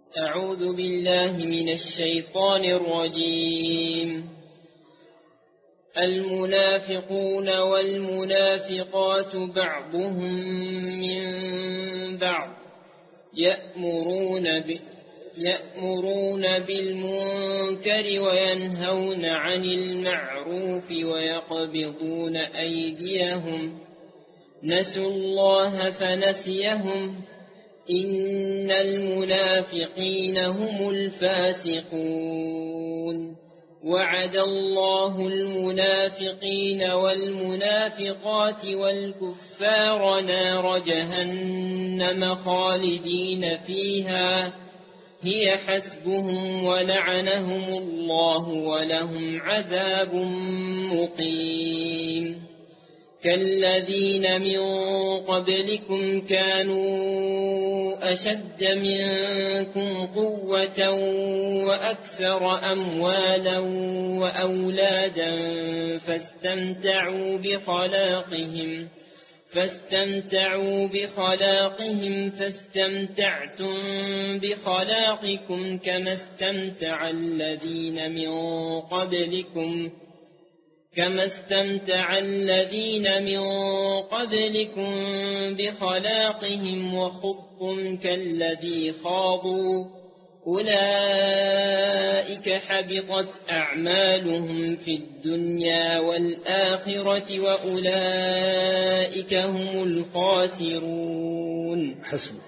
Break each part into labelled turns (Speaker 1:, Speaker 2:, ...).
Speaker 1: أعوذ بالله من الشيطان الرجيم. المنافقون والمنافقات بعضهم من بعض يأمرون بالمنكر وينهون عن المعروف ويقبضون أيديهم نسوا الله فنسيهم إن المنافقين هم الفاسقون وعد الله المنافقين والمنافقات والكفار نار جهنم خالدين فيها هي حسبهم ولعنهم الله ولهم عذاب مقيم كالذين من قبلكم كانوا أشد منكم قوة وأكثر أموالا وأولادا فاستمتعوا بخلاقهم فاستمتعتم بخلاقكم كما استمتع الذين من قبلكم بخلاقهم وخضتم كالذي خاضوا أولئك حبطت أعمالهم في الدنيا والآخرة وأولئك هم الخاسرون.
Speaker 2: حسبك.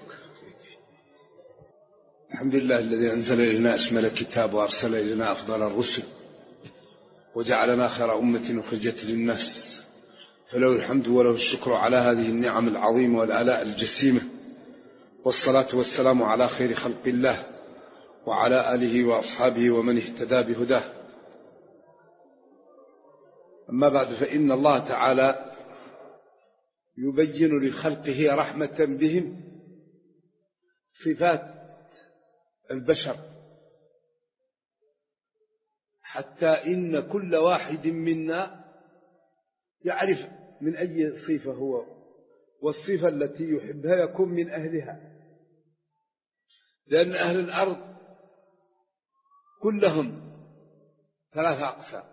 Speaker 2: الحمد لله الذي أنزل إلينا أشمل الكتاب وأرسل إلينا أفضل الرسل وجعلنا خير أمة أخرجت للناس، فله الحمد وله الشكر على هذه النعم العظيمة والآلاء الجسيمة، والصلاة والسلام على خير خلق الله وعلى آله وأصحابه ومن اهتدى بهداه. أما بعد، فإن الله تعالى يبين لخلقه رحمة بهم صفات البشر، حتى إن كل واحد منا يعرف من أي صفة هو، والصفة التي يحبها يكون من أهلها، لأن أهل الأرض كلهم ثلاثة أقسام.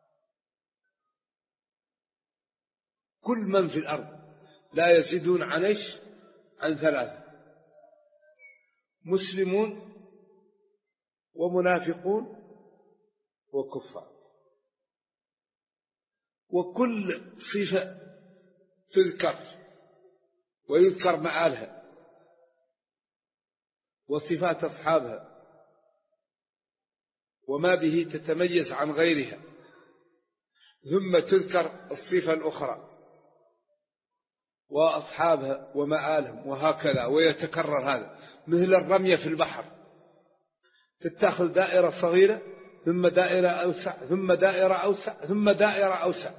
Speaker 2: كل من في الأرض لا يزيدون عن ثلاثة: مسلمون ومنافقون وكفار. وكل صفة تذكر ويذكر مآلها وصفات أصحابها وما به تتميز عن غيرها، ثم تذكر الصفة الأخرى وأصحابها ومآلهم، وهكذا ويتكرر هذا، مثل الرمية في البحر، تتخذ دائرة صغيرة ثم دائرة أوسع ثم دائرة أوسع ثم دائرة أوسع.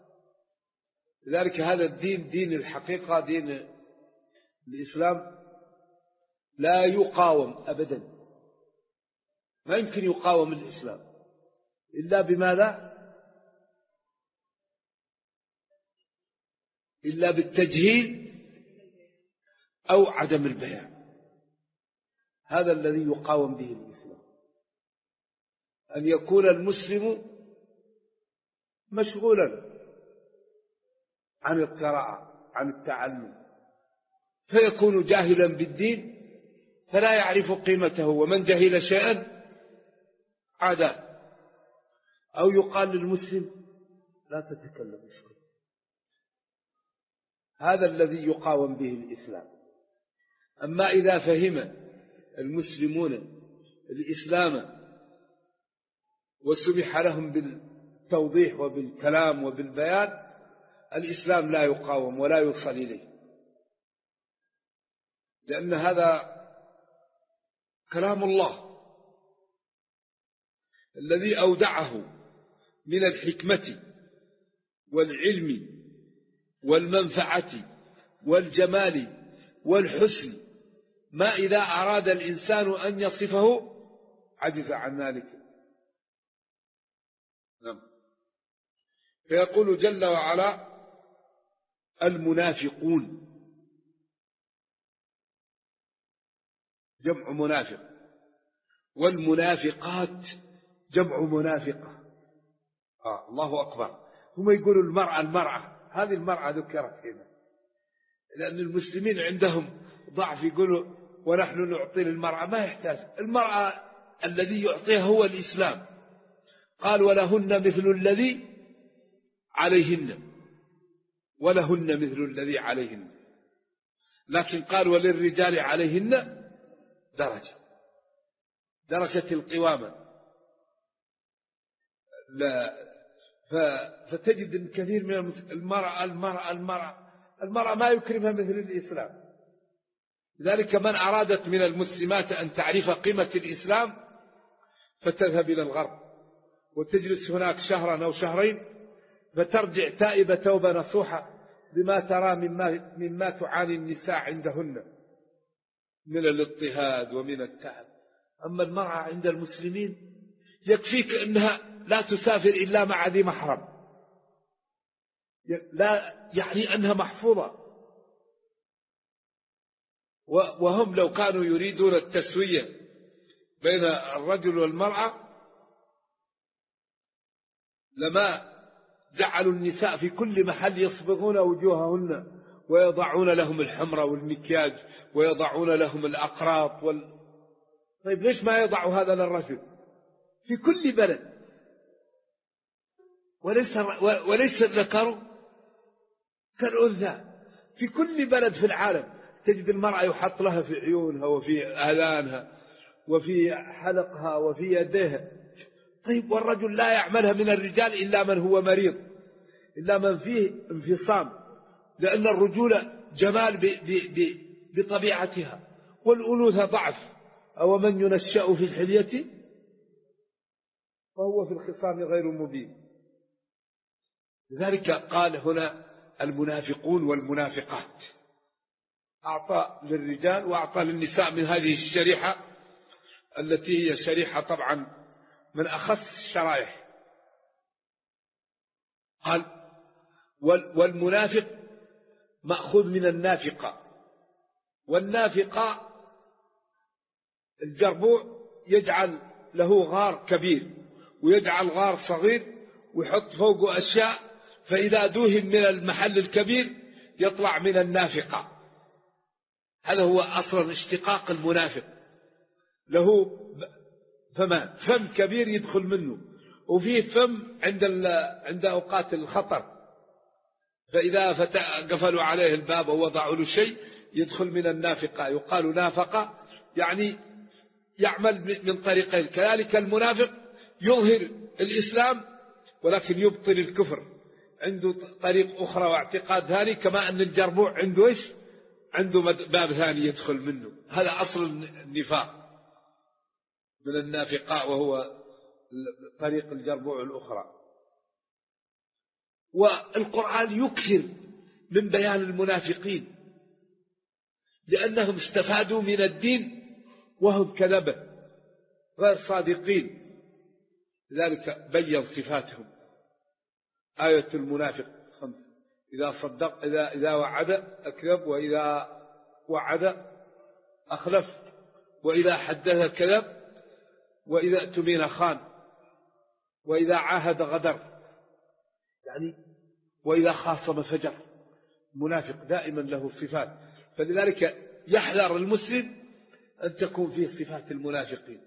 Speaker 2: لذلك هذا الدين، دين الحقيقة، دين الإسلام، لا يقاوم أبدا. ما يمكن يقاوم الإسلام إلا بماذا؟ إلا بالتجهيل أو عدم البيان. هذا الذي يقاوم به الإسلام، أن يكون المسلم مشغولا عن القراءة، عن التعلم، فيكون جاهلا بالدين فلا يعرف قيمته، ومن جهل شيئا عاداه. أو يقال للمسلم لا تتكلم، اسكت. هذا الذي يقاوم به الإسلام. أما إذا فهم المسلمون الإسلام وسمح لهم بالتوضيح وبالكلام وبالبيان، الإسلام لا يقاوم ولا يوصل إليه، لأن هذا كلام الله الذي أودعه من الحكمة والعلم والمنفعة والجمال والحسن، ما إذا أراد الإنسان أن يصفه عجز عن ذلك. نعم. فيقول جل وعلا: المنافقون، جمع منافق، والمنافقات جمع منافقة. الله أكبر. هم يقولوا المرأة هذه المرأة ذكرت هنا، لأن المسلمين عندهم ضعف، يقولوا ونحن نعطي للمرأة. ما يحتاج المرأة، الذي يعطيها هو الإسلام. قال ولهن مثل الذي عليهن، ولهن مثل الذي عليهن، لكن قال وللرجال عليهن درجة القوامة. لا فتجد أن كثير من المرأة ما يكرمها مثل الإسلام. لذلك من أرادت من المسلمات أن تعرف قيمة الإسلام فتذهب إلى الغرب وتجلس هناك شهرا أو شهرين، فترجع تائبة توبة نصوحة بما ترى مما تعاني النساء عندهن من الاضطهاد ومن التعب. أما المرأة عند المسلمين يكفيك أنها لا تسافر إلا مع ذي محرم، لا يعني أنها محفوظة. وهم لو كانوا يريدون التسوية بين الرجل والمرأة لما جعلوا النساء في كل محل يصبغون وجوههن ويضعون لهم الحمرة والمكياج ويضعون لهم الأقراط طيب ليش ما يضعوا هذا للرجل في كل بلد؟ وليس الذكر كالأنثى. في كل بلد في العالم تجد المرأة يحط لها في عيونها وفي آذانها وفي حلقها وفي يديها. طيب والرجل لا يعملها من الرجال إلا من هو مريض، إلا من فيه انفصام، لأن الرجولة جمال بطبيعتها والأنوثة ضعف. أو من ينشأ في الحلية فهو في الخصام غير مبين. لذلك قال هنا المنافقون والمنافقات، أعطى للرجال وأعطى للنساء من هذه الشريحة التي هي شريحة طبعا من أخص الشرائح. قال والمنافق مأخوذ من النافقة، والنافقة الجربوع يجعل له غار كبير ويجعل غار صغير ويحط فوقه أشياء، فإذا دوهم من المحل الكبير يطلع من النافقة. هذا هو أصلا اشتقاق المنافق، له فم كبير يدخل منه، وفيه فم عند أوقات الخطر، فإذا قفلوا عليه الباب أو وضعوا له شيء يدخل من النافقة. يقال نافقة يعني يعمل من طريقين. كذلك المنافق يظهر الإسلام ولكن يبطل الكفر، عنده طريق أخرى واعتقاد ثاني، كما أن الجربوع عنده إيش؟ عنده باب ثاني يدخل منه. هذا أصل النفاق من النافقاء، وهو طريق الجربوع الأخرى. والقرآن يكثر من بيان المنافقين لأنهم استفادوا من الدين وهم كذبة غير صادقين، لذلك بين صفاتهم. آية المنافق 5: إذا صدق إذا وعد أكذب، وإذا وعد أخلف، وإذا حدث كذب، وإذا اؤتمن خان، وإذا عاهد غدر، يعني وإذا خاصم فجر. منافق دائما له صفات، فلذلك يحذر المسلم أن تكون فيه صفات المنافقين.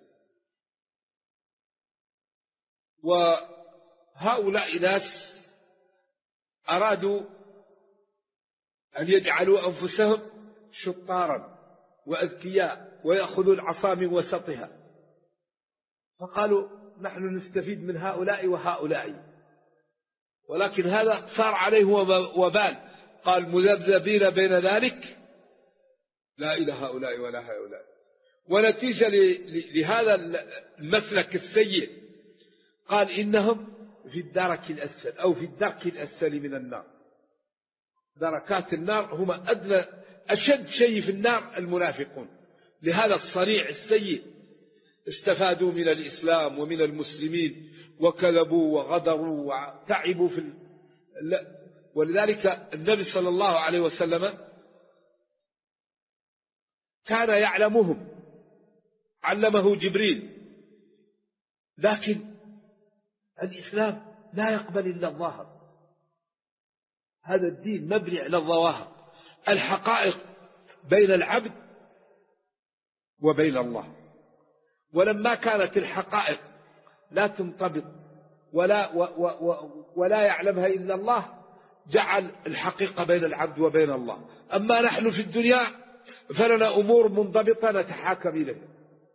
Speaker 2: وهؤلاء ناس أرادوا أن يجعلوا أنفسهم شطارا وأذكياء ويأخذوا العصا من وسطها، فقالوا نحن نستفيد من هؤلاء وهؤلاء، ولكن هذا صار عليه وبال. قال مذبذبين بين ذلك لا إلى هؤلاء ولا هؤلاء. ونتيجة لهذا المسلك السيء قال إنهم في الدرك الأسفل أو في الدرك الأسفل من النار. دركات النار هم أدنى أشد شيء في النار المنافقون. لهذا الصريع السيء استفادوا من الإسلام ومن المسلمين وكذبوا وغدروا وتعبوا ولذلك النبي صلى الله عليه وسلم كان يعلمهم، علمه جبريل
Speaker 3: لكن الإسلام لا يقبل إلا الظاهر، هذا الدين مبني على الظواهر، الحقائق بين العبد وبين الله. ولما كانت الحقائق لا تنطبق ولا يعلمها إلا الله، جعل الحقيقة بين العبد وبين الله. أما نحن في الدنيا فلنا أمور منضبطة نتحاكم إليها.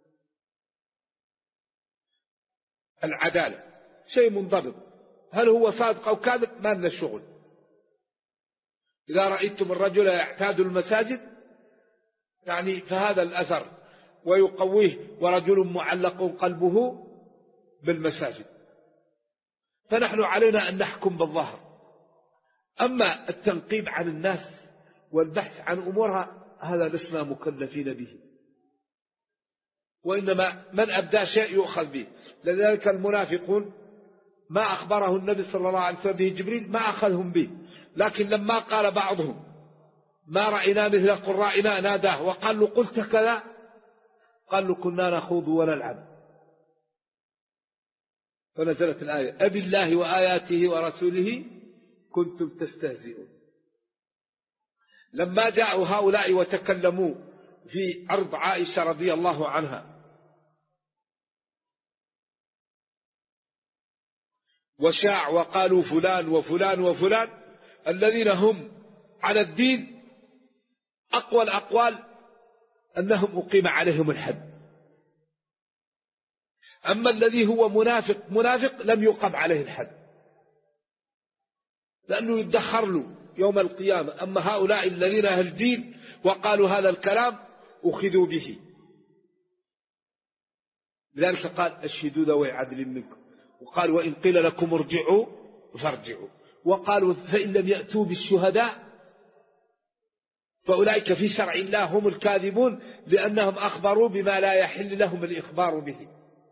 Speaker 3: العدالة شيء منضبط، هل هو صادق أو كاذب ما لنا الشغل. إذا رأيتم الرجل يعتاد المساجد يعني فهذا الأثر ويقويه، ورجل معلق قلبه بالمساجد. فنحن علينا أن نحكم بالظاهر. أما التنقيب عن الناس والبحث عن أمورها هذا لسنا مكلفين به، وإنما من أبدى شيء يؤخذ به. لذلك المنافقون ما أخبره النبي صلى الله عليه وسلم به جبريل ما أخذهم به، لكن لما قال بعضهم ما رأينا مثل قرائنا ناداه وقال له قلت كذا، قال له كنا نخوض ونلعب، فنزلت الآية أبي الله وآياته ورسوله كنتم تستهزئون. لما جاءوا هؤلاء وتكلموا في عرض عائشة رضي الله عنها وشاع وقالوا فلان وفلان وفلان الذين هم على الدين، أقوى الأقوال أنهم أقيم عليهم الحد. أما الذي هو منافق لم يقم عليه الحد لأنه يدخر له يوم القيامة. أما هؤلاء الذين أهل الدين وقالوا هذا الكلام أخذوا به. لذلك قال أشهدوا ذوي عدل منكم، وقال وإن قيل لكم ارجعوا فارجعوا، وقالوا فإن لم يأتوا بالشهداء فأولئك في شرع الله هم الكاذبون لأنهم أخبروا بما لا يحل لهم الإخبار به.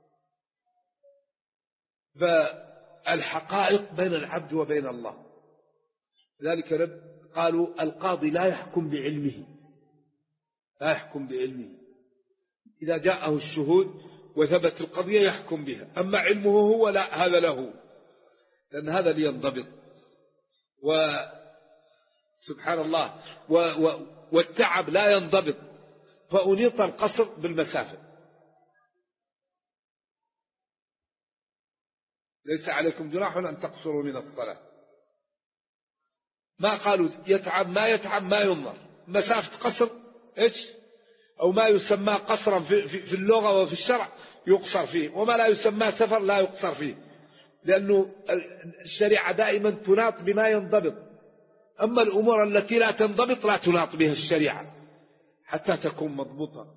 Speaker 3: فالحقائق بين العبد وبين الله. لذلك قالوا القاضي لا يحكم بعلمه، لا يحكم بعلمه، إذا جاءه الشهود وثبت القضية يحكم بها، أما علمه هو لا، هذا له، لأن هذا لينضبط. وسبحان الله والتعب لا ينضبط، فأنيط القصر بالمسافة. ليس عليكم جناح أن تقصروا من الصلاة. ما قالوا يتعب ما ينظر، مسافة قصر إيش أو ما يسمى قصرا في اللغة وفي الشرع يقصر فيه، وما لا يسمى سفر لا يقصر فيه، لأنه الشريعة دائما تناط بما ينضبط. أما الأمور التي لا تنضبط لا تناط بها الشريعة حتى تكون مضبوطة.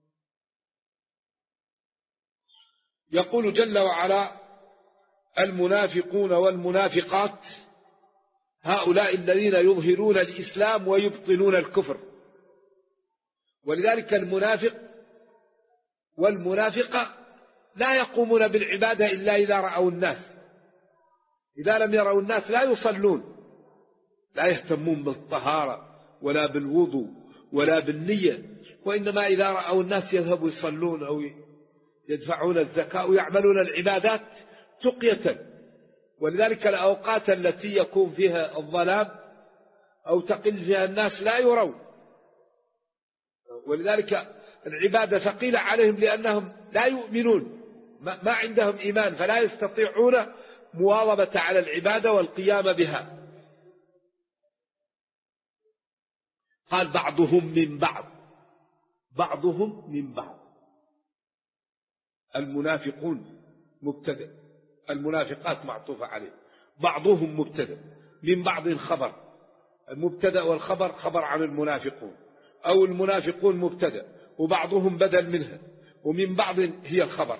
Speaker 3: يقول جل وعلا المنافقون والمنافقات هؤلاء الذين يظهرون الإسلام ويبطنون الكفر. ولذلك المنافق والمنافقة لا يقومون بالعبادة إلا إذا رأوا الناس. إذا لم يروا الناس لا يصلون، لا يهتمون بالطهارة ولا بالوضوء ولا بالنية، وإنما إذا رأوا الناس يذهبوا يصلون أو يدفعون الزكاة ويعملون العبادات تقية. ولذلك الأوقات التي يكون فيها الظلام أو تقل فيها الناس لا يروا، ولذلك العبادة ثقيلة عليهم لأنهم لا يؤمنون، ما عندهم إيمان، فلا يستطيعون مواظبة على العبادة والقيام بها. قال بعضهم من بعض، بعضهم من بعض. المنافقون مبتدأ، المنافقات معطوفة عليه، بعضهم مبتدأ، من بعض خبر. المبتدأ والخبر خبر عن المنافقون، أو المنافقون مبتدأ وبعضهم بدل منها، ومن بعض هي الخبر.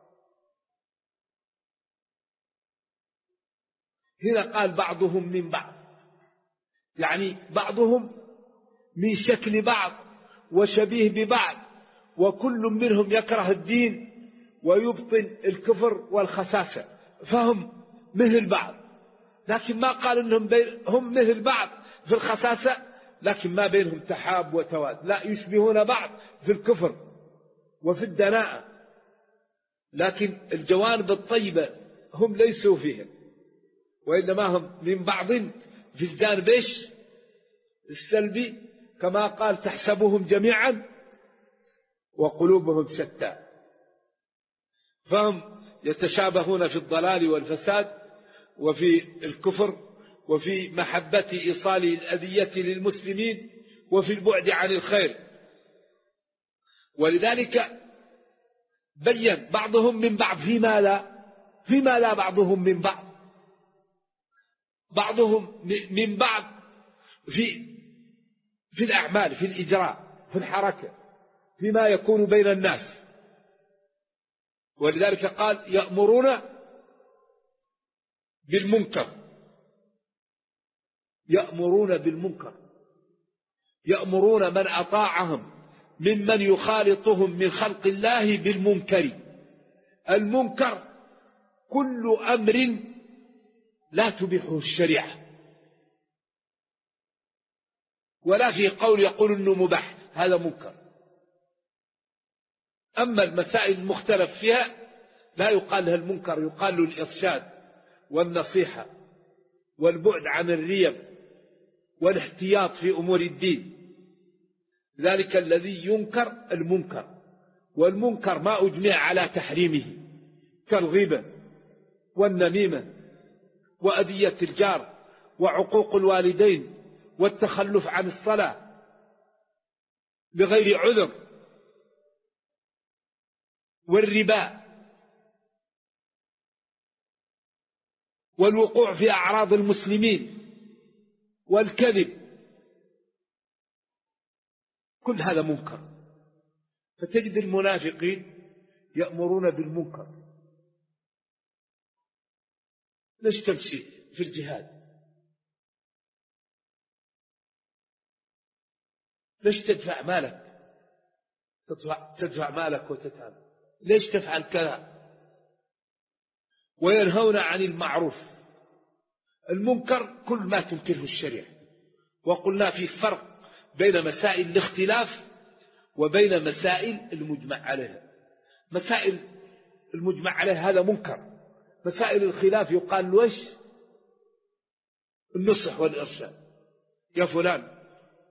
Speaker 3: هنا قال بعضهم من بعض، يعني بعضهم من شكل بعض وشبيه ببعض، وكل منهم يكره الدين ويبطن الكفر والخساسة، فهم مثل بعض. لكن ما قال إنهم هم مثل بعض في الخساسة، لكن ما بينهم تحاب وتواد، لا، يشبهون بعض في الكفر وفي الدناءة. لكن الجوانب الطيبة هم ليسوا فيها، وإنما هم من بعض في الجانب السلبي، كما قال تحسبهم جميعا وقلوبهم شتى، فهم يتشابهون في الضلال والفساد وفي الكفر وفي محبة إيصال الأذية للمسلمين وفي البعد عن الخير. ولذلك بين بعضهم من بعض فيما لا بعضهم من بعض، بعضهم من بعض في الأعمال، في الإجراء، في الحركة، فيما يكون بين الناس. ولذلك قال يأمرون بالمنكر، يأمرون بالمنكر، يأمرون من أطاعهم ممن يخالطهم من خلق الله بالمنكر. المنكر كل أمر لا تبيحه الشريعة، ولا في قول يقول إنه مباح، هذا منكر. أما المسائل المختلف فيها لا يقال لها المنكر، يقال له الإرشاد والنصيحة والبعد عن الريب والاحتياط في أمور الدين. ذلك الذي ينكر المنكر، والمنكر ما أجمع على تحريمه كالغيبة والنميمة وأذية الجار وعقوق الوالدين والتخلف عن الصلاة بغير عذر والربا والوقوع في أعراض المسلمين والكذب، كل هذا منكر. فتجد المنافقين يأمرون بالمنكر. ليش تمشي في الجهاد؟ ليش تدفع مالك، تدفع مالك وتتعب؟ ليش تفعل كذا؟ وينهون عن المعروف. المنكر كل ما تنكره الشريعة. وقلنا في فرق بين مسائل الاختلاف وبين مسائل المجمع عليها. مسائل المجمع عليها هذا منكر. مسائل الخلاف يقال له ايش؟ النصح والإرشاد. يا فلان،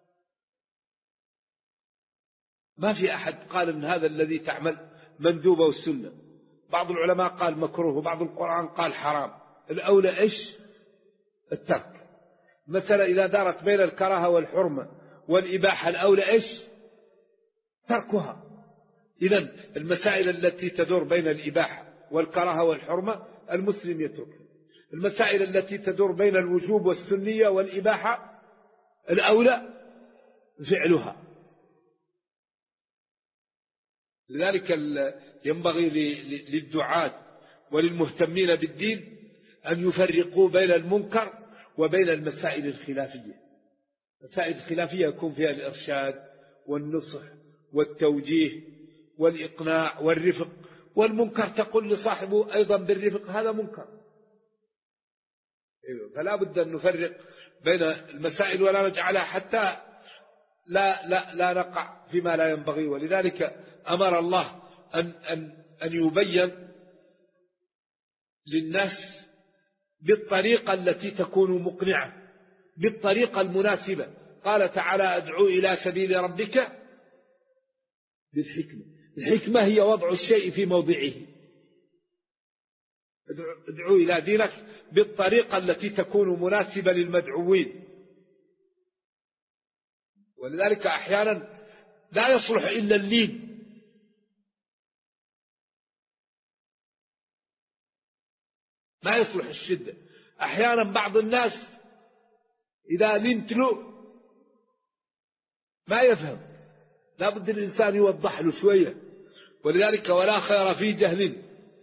Speaker 3: ما في أحد قال إن هذا الذي تعمل مندوبة والسنة. بعض العلماء قال مكروه، وبعض القرآن قال حرام. الأولى إيش؟ الترك. مثلا إذا دارت بين الكراهة والحرمة والإباحة، الأولى إيش؟ تركها. إذن المسائل التي تدور بين الإباحة والكراهة والحرمة المسلم يتركها. المسائل التي تدور بين الوجوب والسنية والإباحة الأولى فعلها. لذلك ينبغي للدعاة وللمهتمين بالدين أن يفرقوا بين المنكر وبين المسائل الخلافية. المسائل الخلافية يكون فيها الإرشاد والنصح والتوجيه والإقناع والرفق، والمنكر تقول لصاحبه أيضا بالرفق، هذا منكر. فلا بد أن نفرق بين المسائل ولا نجعلها حتى لا نقع فيما لا ينبغي. ولذلك أمر الله أن يبين للناس بالطريقة التي تكون مقنعة، بالطريقة المناسبة. قال تعالى ادعو إلى سبيل ربك بالحكمة. الحكمة هي وضع الشيء في موضعه. ادعو إلى دينك بالطريقة التي تكون مناسبة للمدعوين. ولذلك أحيانا لا يصلح إلا اللين. ما يصلح الشدة. أحيانا بعض الناس إذا لنت له ما يفهم، لا بد الإنسان يوضح له شوية. ولذلك ولا خير في جهل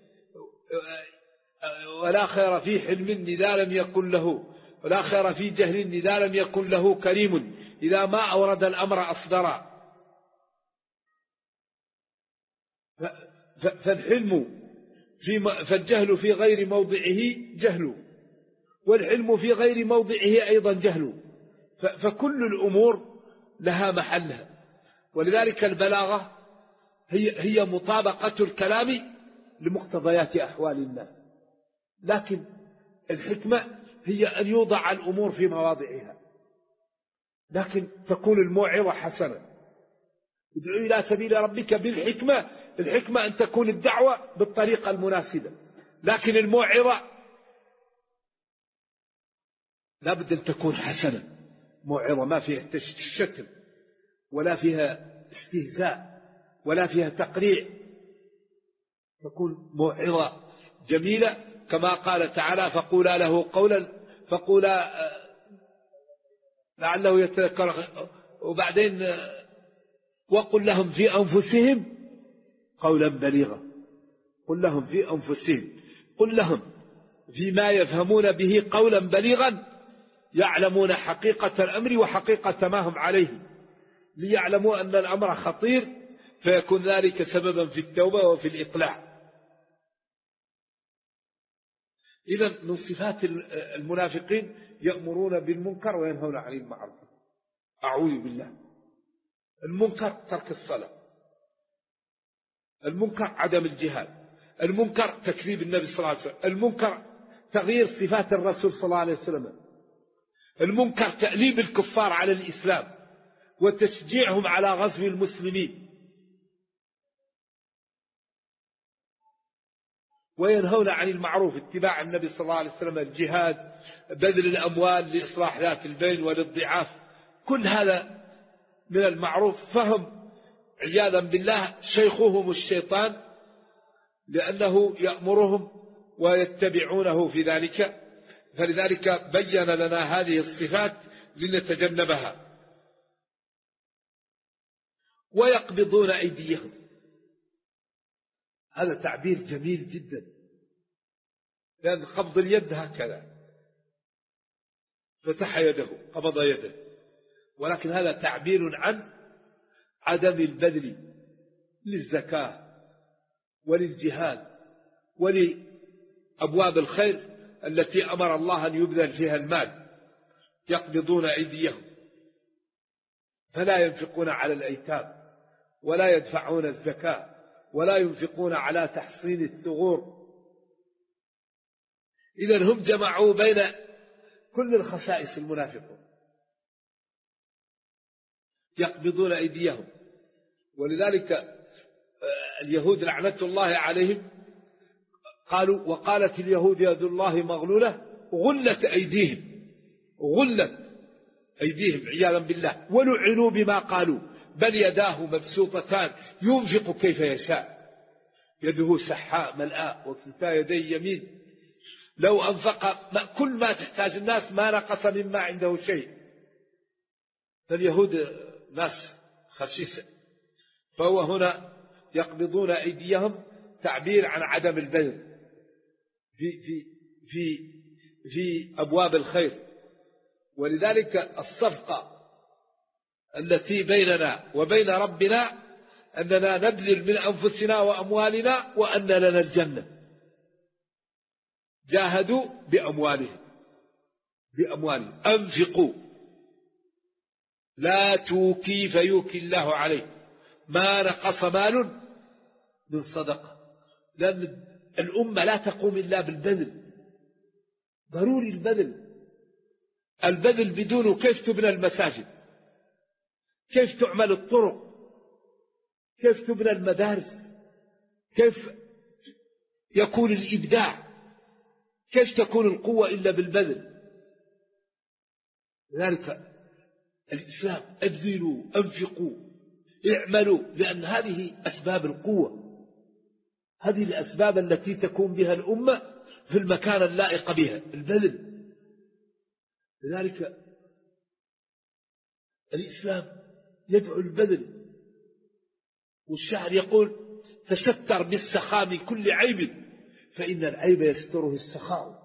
Speaker 3: ولا خير في حلم إذا لم يكن له، ولا خير في جهل إذا لم يكن له كريم إذا ما أورد الأمر أصدرا. فالجهل في غير موضعه جهل، والعلم في غير موضعه أيضا جهل. فكل الأمور لها محلها. ولذلك البلاغة هي مطابقة الكلام لمقتضيات أحوال الناس. لكن الحكمة هي أن يوضع الأمور في مواضعها، لكن تكون الموعظة حسنة. ادعو إلى سبيل ربك بالحكمة. الحكمة أن تكون الدعوة بالطريقة المناسبة، لكن الموعظة لابد أن تكون حسنة، موعظة ما فيها شتم ولا فيها استهزاء ولا فيها تقريع، تكون موعظة جميلة كما قال تعالى فقولا له قولا فقولا لعله يتذكر. وبعدين وقل لهم في أنفسهم قولا بليغا. قل لهم في أنفسهم، قل لهم فيما يفهمون به قولا بليغا يعلمون حقيقة الأمر وحقيقة ما هم عليه، ليعلموا أن الأمر خطير فيكون ذلك سببا في التوبة وفي الإقلاع. إذن من صفات المنافقين يأمرون بالمنكر وينهون عن المعروف. أعوذ بالله. المنكر ترك الصلاة، المنكر عدم الجهاد، المنكر تكذيب النبي صلى الله عليه وسلم، المنكر تغيير صفات الرسول صلى الله عليه وسلم، المنكر تأليب الكفار على الإسلام وتشجيعهم على غزو المسلمين، وينهون عن المعروف اتباع النبي صلى الله عليه وسلم، الجهاد، بذل الأموال لإصلاح ذات البين وللضعاف، كل هذا من المعروف. فهم عياذا بالله شيخهم الشيطان لأنه يأمرهم ويتبعونه في ذلك، فلذلك بين لنا هذه الصفات لنتجنبها. ويقبضون أيديهم، هذا تعبير جميل جدا، لأن قبض اليد هكذا فتح يده قبض يده، ولكن هذا تعبير عن عدم البذل للزكاة وللجهاد ولأبواب الخير التي أمر الله أن يبذل فيها المال. يقبضون أيديهم فلا ينفقون على الأيتام ولا يدفعون الزكاة ولا ينفقون على تحصين الثغور. إذن هم جمعوا بين كل الخصائص المنافقون. يقبضون أيديهم، ولذلك اليهود لعنة الله عليهم قالوا وقالت اليهود يد الله مغلولة غلت أيديهم، غلت أيديهم عياذا بالله، ولعنوا بما قالوا بل يداه مبسوطتان ينفق كيف يشاء يده سحاء ملآء وكلتا يدي يمين لو أنفق كل ما تحتاج الناس ما نقص مما عنده شيء. فاليهود ناس خسيسة. فهو هنا يقبضون أيديهم تعبير عن عدم البذل في أبواب الخير. ولذلك الصفقة التي بيننا وبين ربنا أننا نبذل من أنفسنا وأموالنا وأن لنا الجنة. جاهدوا بأموالهم أنفقوا لا توكي فيوكي الله عليه ما نقص مال من صدقة، لأن الأمة لا تقوم إلا بالبذل، ضروري البذل بدونه كيف تبنى المساجد، كيف تعمل الطرق، كيف تبنى المدارس، كيف يكون الإبداع، كيف تكون القوة إلا بالبذل. لذلك الإسلام أبذلوا أنفقوا اعملوا، لأن هذه أسباب القوة، هذه الأسباب التي تكون بها الأمة في المكان اللائق بها، البذل. لذلك الإسلام يدعو البذل. والشاعر يقول تستر بالسخاء من كل عيب فإن العيب يستره السخاء.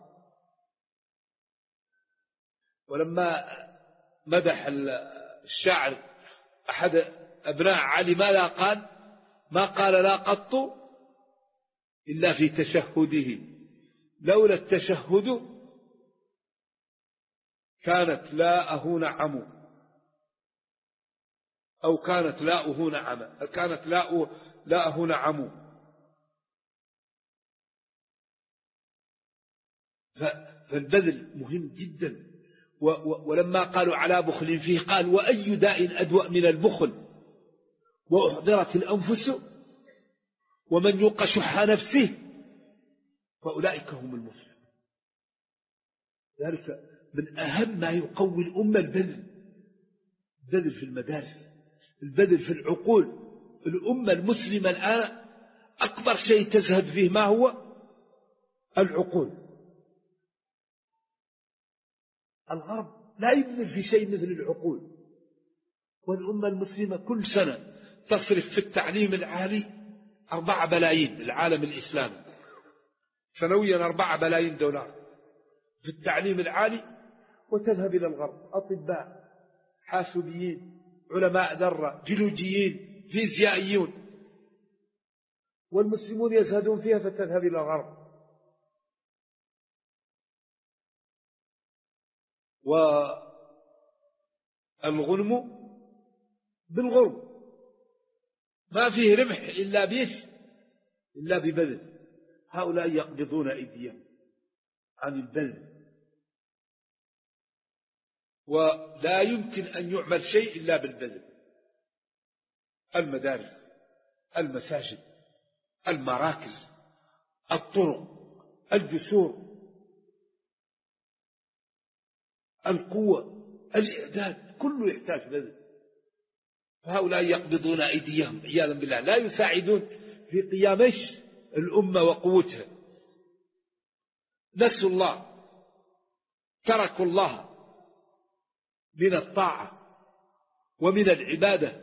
Speaker 3: ولما مدح الشاعر أحد أبناء علي ماذا قال؟ ما قال لا قط إلا في تشهده، لولا التشهد كانت لاءه نعم، أو كانت لاءه نعم، كانت لاءه نعم. فالبذل مهم جدا. ولما قالوا على بخل فيه قال وأي داء أدوأ من البخل وأحضرت الأنفس ومن يوق شح نفسه فأولئك هم المفلحون. ذلك من أهم ما يقوي الأمة البذل في المدارس، البذل في العقول. الأمة المسلمة الآن أكبر شيء تزهد فيه ما هو؟ العقول. الغرب لا يبذل في شيء مثل العقول، والأمة المسلمة كل سنة تصرف في التعليم العالي 4 بلايين. العالم الإسلامي سنويا 4 بلايين دولار في التعليم العالي، وتذهب إلى الغرب أطباء، حاسوبيين، علماء ذرة، جيولوجيين، فيزيائيون، والمسلمون يزهدون فيها فتذهب إلى الغرب. والغنم بالغرم، ما فيه ربح إلا ببذل. هؤلاء يقبضون أيديهم عن البذل، ولا يمكن أن يعمل شيء إلا بالبذل. المدارس، المساجد، المراكز، الطرق، الجسور، القوة، الإعداد، كله يحتاج بذل. فهؤلاء يقبضون أيديهم عياذا بالله، لا يساعدون في قيام الأمة وقوتها. نسوا الله، تركوا الله من الطاعة ومن العبادة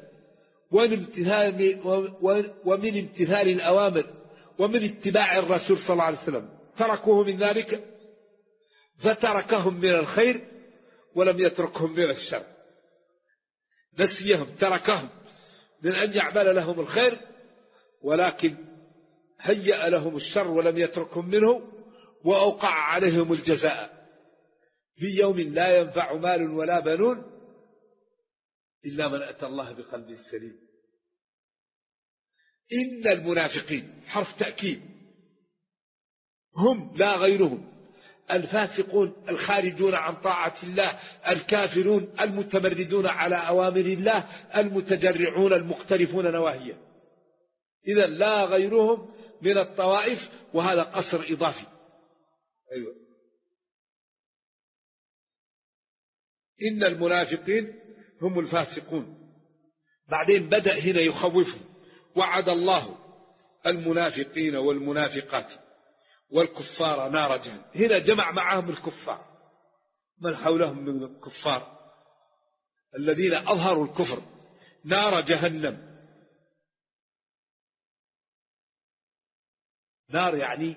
Speaker 3: ومن امتثال الأوامر ومن اتباع الرسول صلى الله عليه وسلم، تركوه من ذلك فتركهم من الخير ولم يتركهم من الشر. نسيهم، تركهم من أن يعمل لهم الخير، ولكن هيأ لهم الشر ولم يتركهم منه، وأوقع عليهم الجزاء في يوم لا ينفع مال ولا بنون إلا من أتى الله بقلب سليم. إن المنافقين حرف تأكيد، هم لا غيرهم، الفاسقون الخارجون عن طاعة الله، الكافرون المتمردون على أوامر الله، المتجرعون المقترفون نواهيه. إذا لا غيرهم من الطوائف، وهذا قصر إضافي. أيوة. إن المنافقين هم الفاسقون. بعدين بدأ هنا يخوفهم، وعد الله المنافقين والمنافقات والكفار نار جهنم. هنا جمع معهم الكفار، من حولهم من الكفار الذين أظهروا الكفر. نار جهنم، نار يعني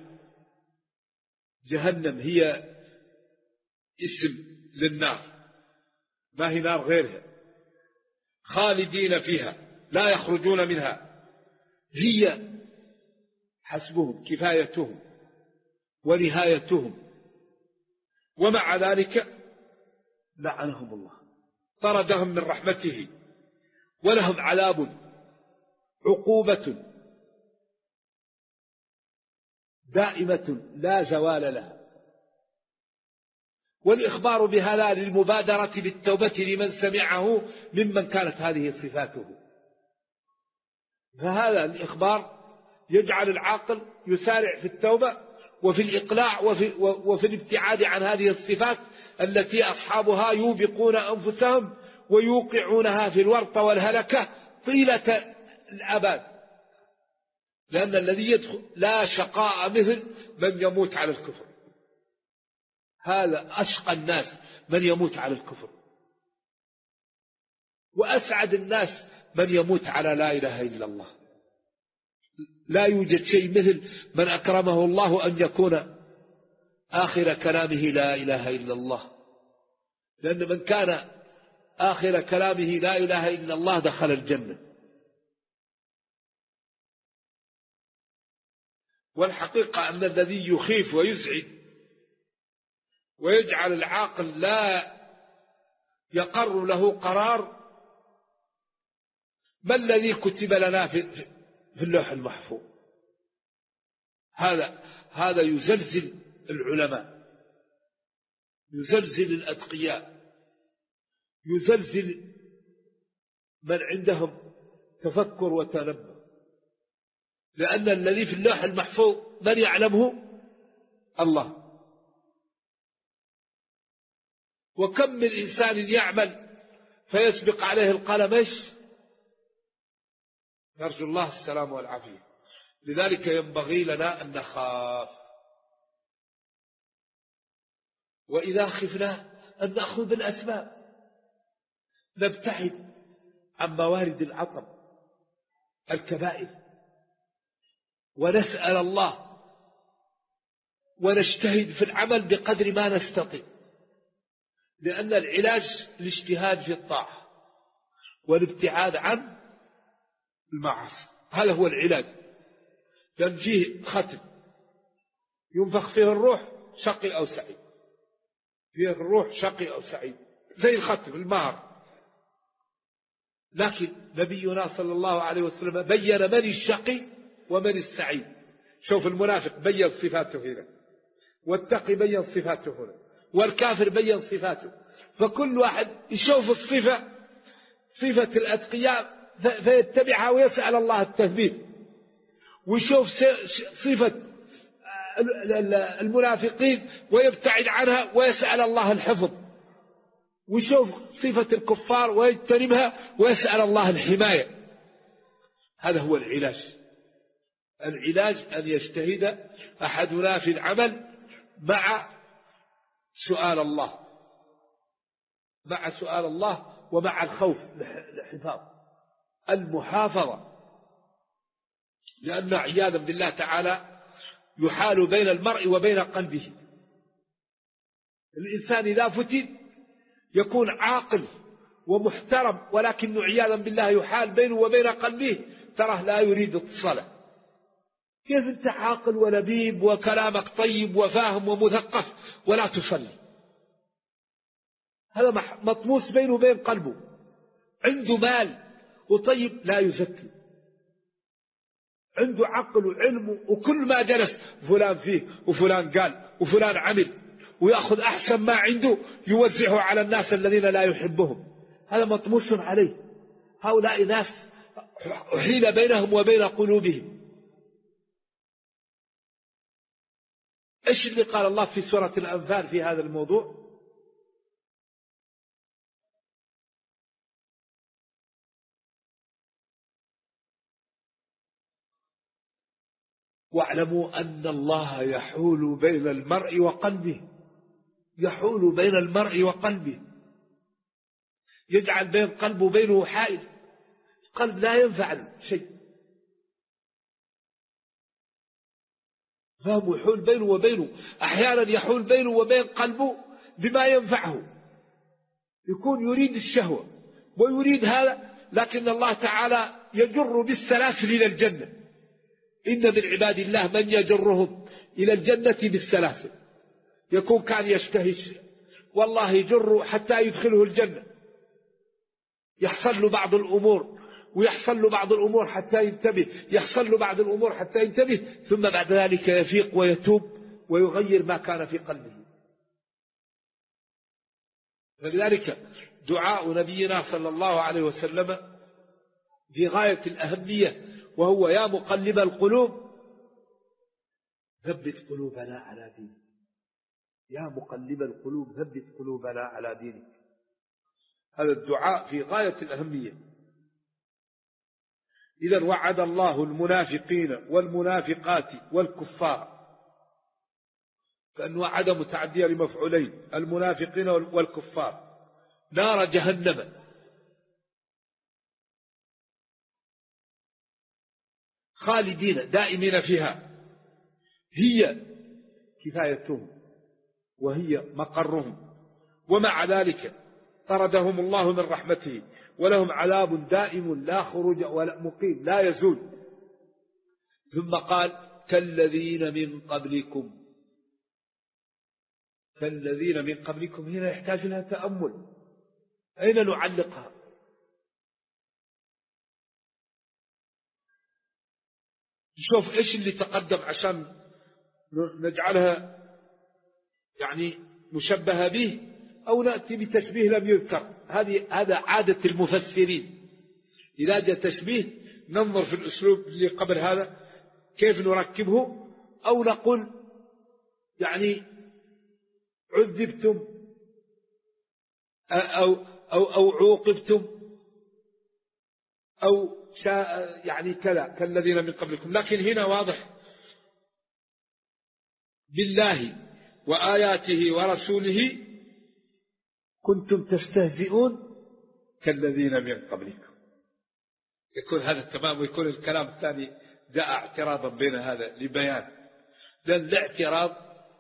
Speaker 3: جهنم هي اسم للنار، ما هي نار غيرها، خالدين فيها لا يخرجون منها، هي حسبهم كفايتهم ونهايتهم. ومع ذلك لعنهم الله، طردهم من رحمته، ولهم عذاب عقوبة دائمة لا زوال لها. والإخبار بهذا للمبادرة بالتوبة لمن سمعه ممن كانت هذه صفاته. فهذا الإخبار يجعل العاقل يسارع في التوبة وفي الإقلاع وفي الابتعاد عن هذه الصفات التي أصحابها يوبقون أنفسهم ويوقعونها في الورطة والهلكة طيلة الأبد. لأن الذي يدخل لا شقاء مثل من يموت على الكفر، هذا أشقى الناس من يموت على الكفر، وأسعد الناس من يموت على لا إله إلا الله. لا يوجد شيء مثل من أكرمه الله أن يكون آخر كلامه لا إله إلا الله، لأن من كان آخر كلامه لا إله إلا الله دخل الجنة. والحقيقة أن الذي يخيف ويزعج ويجعل العاقل لا يقر له قرار ما الذي كتب لنا في اللوح المحفوظ. هذا يزلزل العلماء يزلزل الأتقياء، يزلزل من عندهم تفكر وتنبه، لأن الذي في اللوح المحفوظ من يعلمه؟ الله. وكم من إنسان يعمل فيسبق عليه القلم إيش؟ نرجو الله السلام والعافية. لذلك ينبغي لنا أن نخاف، وإذا خفنا أن نأخذ بالأسباب، نبتعد عن موارد العطب الكبائر، ونسأل الله، ونجتهد في العمل بقدر ما نستطيع، لأن العلاج الاجتهاد في الطاعة والابتعاد عن المعاصي، هذا هو العلاج. لأن فيه ختم ينفخ فيه الروح شقي أو سعيد، فيه الروح شقي أو سعيد زي الختم المهر. لكن نبينا صلى الله عليه وسلم بين من الشقي ومن السعيد. شوف المنافق بين صفاته هنا، والتقي بين صفاته هنا، والكافر بين صفاته. فكل واحد يشوف الصفة، صفة الأتقياء فيتبعها ويسأل الله التثبيت، ويشوف صفة المنافقين ويبتعد عنها ويسأل الله الحفظ، ويشوف صفة الكفار ويجتنبها ويسأل الله الحماية. هذا هو العلاج. العلاج أن يجتهد أحدنا في العمل مع سؤال الله، مع سؤال الله ومع الخوف، الحفاظ، المحافظة. لأن عياذا بالله تعالى يحال بين المرء وبين قلبه. الإنسان إذا فتن يكون عاقل ومحترم، ولكنه عياذا بالله يحال بينه وبين قلبه، تراه لا يريد الصلاة. كيف أنت عاقل ولبيب وكلامك طيب وفاهم ومثقف ولا تصلي؟ هذا مطموس بينه وبين قلبه. عنده مال وطيب لا يزكي، عنده عقل وعلم وكل ما جلس فلان فيه وفلان قال وفلان عمل، ويأخذ أحسن ما عنده يوزعه على الناس الذين لا يحبهم. هذا مطموس عليه. هؤلاء ناس أحيل بينهم وبين قلوبهم. إيش اللي قال الله في سورة الأنفال في هذا الموضوع؟ واعلموا أن الله يحول بين المرء وقلبه، يحول بين المرء وقلبه، يجعل بين قلبه وبينه حائل. القلب لا ينفع شيء، فهو يحول بينه وبينه. أحيانا يحول بينه وبين قلبه بما ينفعه، يكون يريد الشهوة ويريد هذا، لكن الله تعالى يجر بالسلاسل إلى الجنة. إن من عباد الله من يجرهم إلى الجنة بالسلاسل. يكون كان يشتهي والله يجر حتى يدخله الجنة، يحصل له بعض الأمور، ويحصل له بعض الأمور حتى ينتبه، يحصل له بعض الأمور حتى ينتبه، ثم بعد ذلك يفيق ويتوب ويغير ما كان في قلبه. فلذلك دعاء نبينا صلى الله عليه وسلم في غاية الأهمية، وهو يا مقلب القلوب ثبت قلوبنا على دينك. يا مقلب القلوب ثبت قلوبنا على دينك. هذا الدعاء في غاية الأهمية. إذا وعد الله المنافقين والمنافقات والكفار، كأن وعد متعدية لمفعولين، المنافقين والكفار، نار جهنم خالدين دائمين فيها، هي كفايتهم وهي مقرهم، ومع ذلك طردهم الله من رحمته، ولهم عذاب دائم لا خروج ولا مقيم لا يزول. ثم قال كالذين من قبلكم. كالذين من قبلكم هنا يحتاج لها تأمل. أين نعلقها؟ نشوف إيش اللي تقدم عشان نجعلها يعني مشبه به أو نأتي بتشبيه لم يذكر. هذا عادة المفسرين، إذا جاء تشبيه ننظر في الأسلوب اللي قبل هذا كيف نركبه، أو نقول يعني عذبتم أو عوقبتم أو يعني كذا كالذين من قبلكم. لكن هنا واضح بالله وآياته ورسوله كنتم تستهزئون كالذين من قبلكم. يكون هذا تمام، ويكون الكلام الثاني جاء اعتراضا بين هذا لبيان، لأن الاعتراض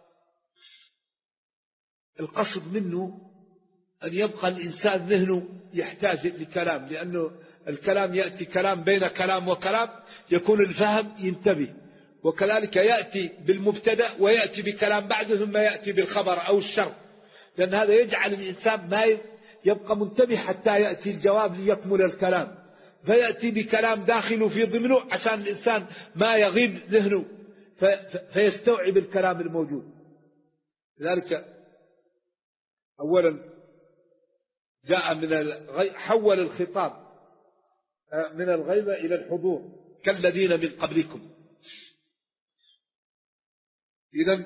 Speaker 3: القصد منه أن يبقى الإنسان ذهنه يحتاج لكلام، لأنه الكلام يأتي كلام بين كلام وكلام يكون الفهم ينتبه، وكذلك يأتي بالمبتدأ ويأتي بكلام بعده ثم يأتي بالخبر أو الشر، لأن هذا يجعل الإنسان ما يبقى منتبه حتى يأتي الجواب ليكمل الكلام، فيأتي بكلام داخله في ضمنه عشان الإنسان ما يغيب ذهنه فيستوعب الكلام الموجود. لذلك أولا جاء حول الخطاب من الغيبة إلى الحضور كالذين من قبلكم. إذن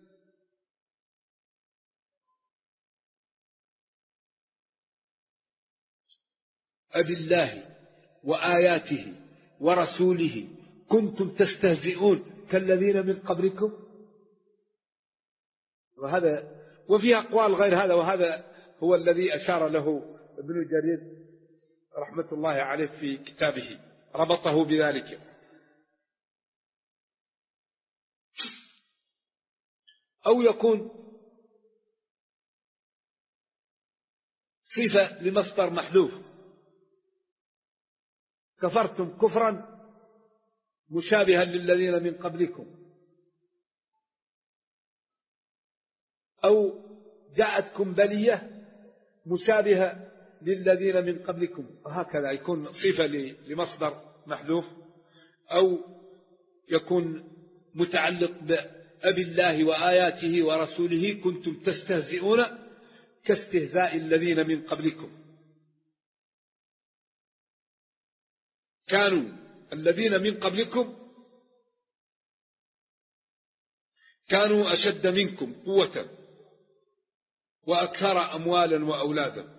Speaker 3: أبالله وآياته ورسوله كنتم تستهزئون كالذين من قبلكم. وفي أقوال غير هذا، وهذا هو الذي أشار له ابن جرير رحمة الله عليه في كتابه، ربطه بذلك. أو يكون صفة لمصدر محذوف، كفرتم كفرا مشابها للذين من قبلكم، أو جاءتكم بلية مشابهة للذين من قبلكم، وهكذا يكون صفة لمصدر محذوف، أو يكون متعلق بأبي الله وآياته ورسوله كنتم تستهزئون كاستهزاء الذين من قبلكم. كانوا الذين من قبلكم كانوا أشد منكم قوة وأكثر أموالا وأولادا.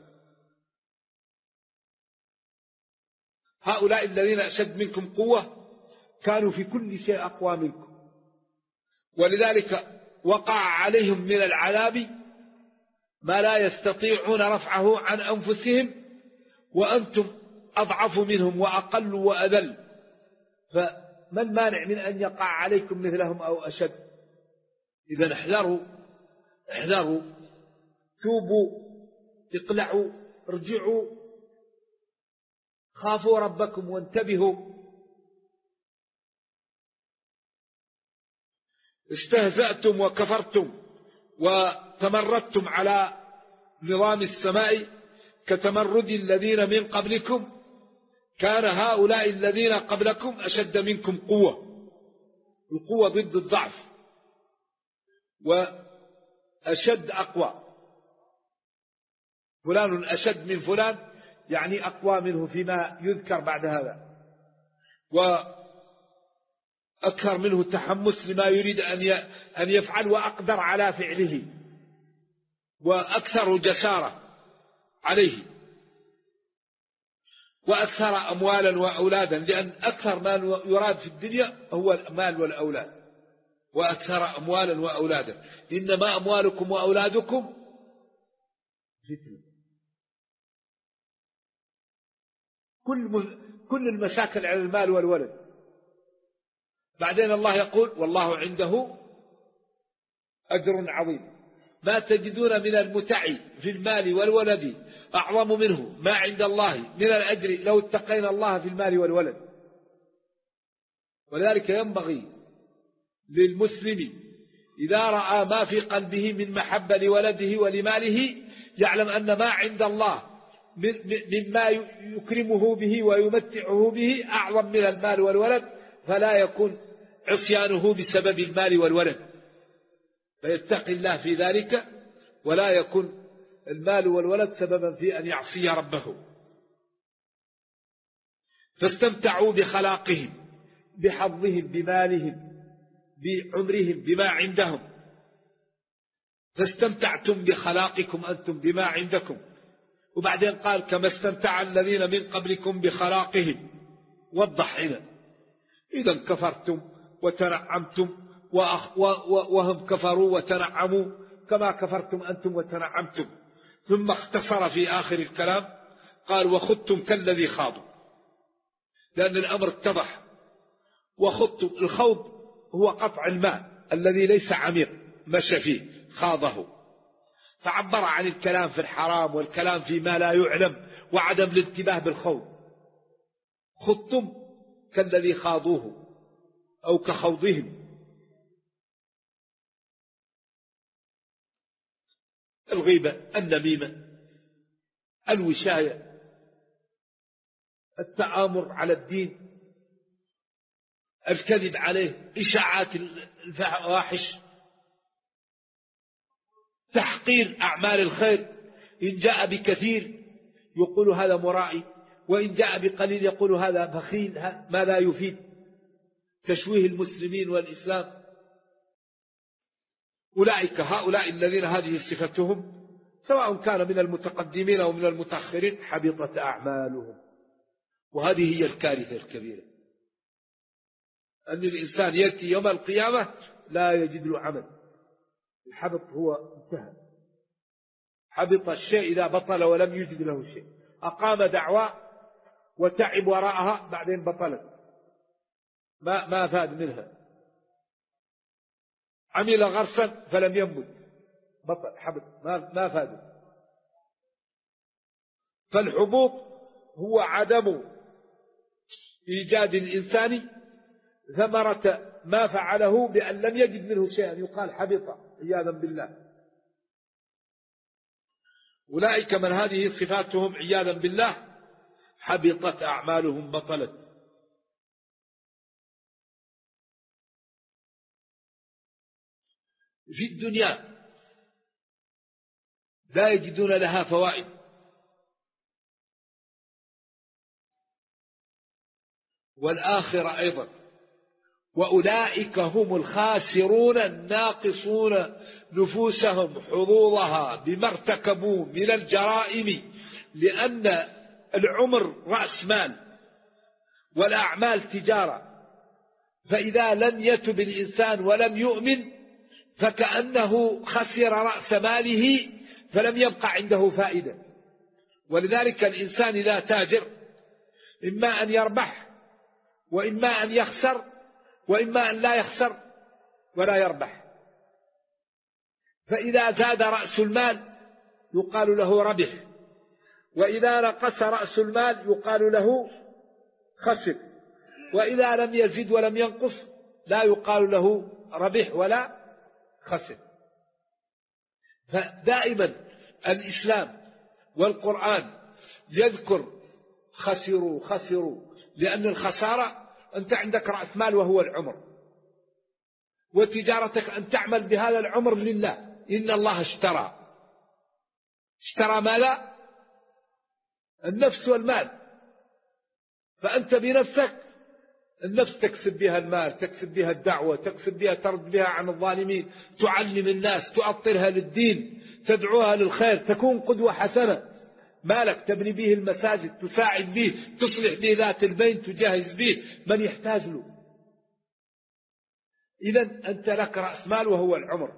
Speaker 3: هؤلاء الذين أشد منكم قوة كانوا في كل شيء أقوى منكم، ولذلك وقع عليهم من العذاب ما لا يستطيعون رفعه عن أنفسهم، وأنتم أضعف منهم وأقل وأذل، فما المانع من أن يقع عليكم مثلهم أو أشد؟ إذا احذروا، توبوا، اقلعوا، ارجعوا، خافوا ربكم وانتبهوا. استهزأتم وكفرتم وتمردتم على نظام السماء كتمرد الذين من قبلكم، كان هؤلاء الذين قبلكم أشد منكم قوة. القوة ضد الضعف، وأشد أقوى. فلان أشد من فلان يعني أقوى منه فيما يذكر بعد هذا، وأكثر منه تحمس لما يريد أن يفعل، وأقدر على فعله، وأكثر جسارة عليه، وأكثر أموالا وأولادا، لأن أكثر ما يراد في الدنيا هو المال والأولاد، وأكثر أموالا وأولادا. إنما أموالكم وأولادكم فتنة. كل المشاكل على المال والولد. بعدين الله يقول والله عنده أجر عظيم. ما تجدون من المتع في المال والولد أعظم منه ما عند الله من الأجر لو اتقينا الله في المال والولد. ولذلك ينبغي للمسلم إذا رأى ما في قلبه من محبة لولده ولماله يعلم أن ما عند الله مما يكرمه به ويمتعه به أعظم من المال والولد، فلا يكون عصيانه بسبب المال والولد، فيتقي الله في ذلك ولا يكون المال والولد سببا في أن يعصي ربه. فاستمتعوا بخلاقهم، بحظهم، بمالهم، بعمرهم، بما عندهم. فاستمتعتم بخلاقكم أنتم بما عندكم. وبعدين قال كما استمتع الذين من قبلكم بخلاقهم. وضح هنا إذا كفرتم وتنعمتم وهم كفروا وتنعموا كما كفرتم أنتم وتنعمتم. ثم اختصر في آخر الكلام قال وخذتم كالذي خاضوا، لأن الأمر اتضح. وخذتم، الخوض هو قطع الماء الذي ليس عميق مشى فيه، خاضه، فعبر عن الكلام في الحرام والكلام فيما لا يعلم وعدم الانتباه بالخوض. خذتم كالذي خاضوه أو كخوضهم. الغيبة، النميمة، الوشاية، التآمر على الدين، الكذب عليه، إشاعات الفواحش، تحقير أعمال الخير. إن جاء بكثير يقول هذا مرائي، وإن جاء بقليل يقول هذا بخيل، ما لا يفيد. تشويه المسلمين والإسلام. هؤلاء الذين هذه صفتهم سواء كان من المتقدمين أو من المتأخرين حبطت أعمالهم. وهذه هي الكارثة الكبيرة، أن الإنسان يأتي يوم القيامة لا يجد له عمل. الحبط هو انتهى. حبط الشيء إذا بطل ولم يجد له شيء. أقام دعوة وتعب وراءها بعدين بطلت، ما فاد منها. عمل غرسا فلم ينبت، بطل، حبط، ما فاد. فالحبوط هو عدم إيجاد الإنسان ثمرة ما فعله بأن لم يجد منه شيئا، يقال حبط عياذا بالله. أولئك من هذه صفاتهم عياذا بالله حبطت أعمالهم، بطلت. في الدنيا لا يجدون لها فوائد، والآخرة أيضا. وأولئك هم الخاسرون الناقصون نفوسهم حظوظها بما ارتكبوا من الجرائم، لأن العمر رأس مال والأعمال تجارة. فإذا لم يتب الإنسان ولم يؤمن فكأنه خسر رأس ماله فلم يبقى عنده فائدة. ولذلك الإنسان إذا تاجر إما أن يربح وإما أن يخسر وإما أن لا يخسر ولا يربح. فإذا زاد رأس المال يقال له ربح، وإذا نقص رأس المال يقال له خسر، وإذا لم يزد ولم ينقص لا يقال له ربح ولا خسر. فدائما الإسلام والقرآن يذكر خسروا، لأن الخسارة أنت عندك رأس مال وهو العمر، وتجارتك أن تعمل بهذا العمر لله. إن الله اشترى ماذا؟ النفس والمال. فأنت بنفسك، النفس تكسب بها المال، تكسب بها الدعوة، تكسب بها ترد بها عن الظالمين، تعلم الناس، تؤطرها للدين، تدعوها للخير، تكون قدوة حسنة. مالك تبني به المساجد، تساعد به، تصلح به ذات البين، تجهز به من يحتاج له. إذن أنت لك رأس مال وهو العمر.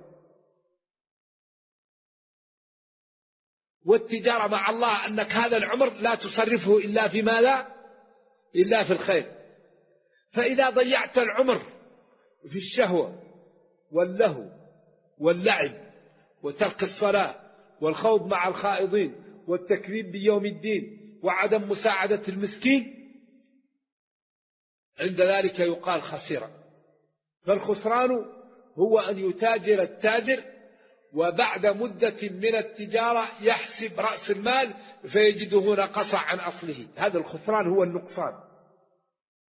Speaker 3: والتجارة مع الله أنك هذا العمر لا تصرفه إلا في ماذا؟ إلا في الخير. فإذا ضيعت العمر في الشهوة واللهو واللعب وترك الصلاة والخوض مع الخائضين والتكذيب بيوم الدين وعدم مساعدة المسكين، عند ذلك يقال خسر. فالخسران هو أن يتاجر التاجر وبعد مدة من التجارة يحسب رأس المال فيجده نقص عن أصله. هذا الخسران هو النقصان.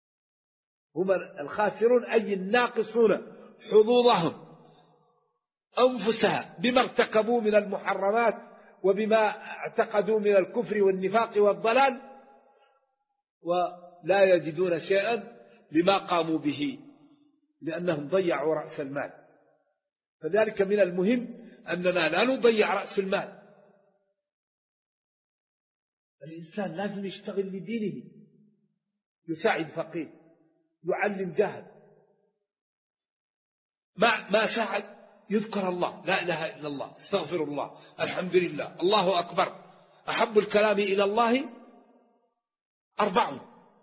Speaker 3: هم الخاسرون أي الناقصون حظوظهم أنفسها بما ارتكبوا من المحرمات وبما اعتقدوا من الكفر والنفاق والضلال، ولا يجدون شيئا لما قاموا به لأنهم ضيعوا رأس المال. فذلك من المهم أننا لا نضيع رأس المال. الإنسان لازم يشتغل لدينه، يساعد فقير، يعلم جاهل، ما ساعد يذكر الله، لا إله إلا الله، استغفر الله، الحمد لله، الله أكبر. أحب الكلام إلى الله 4: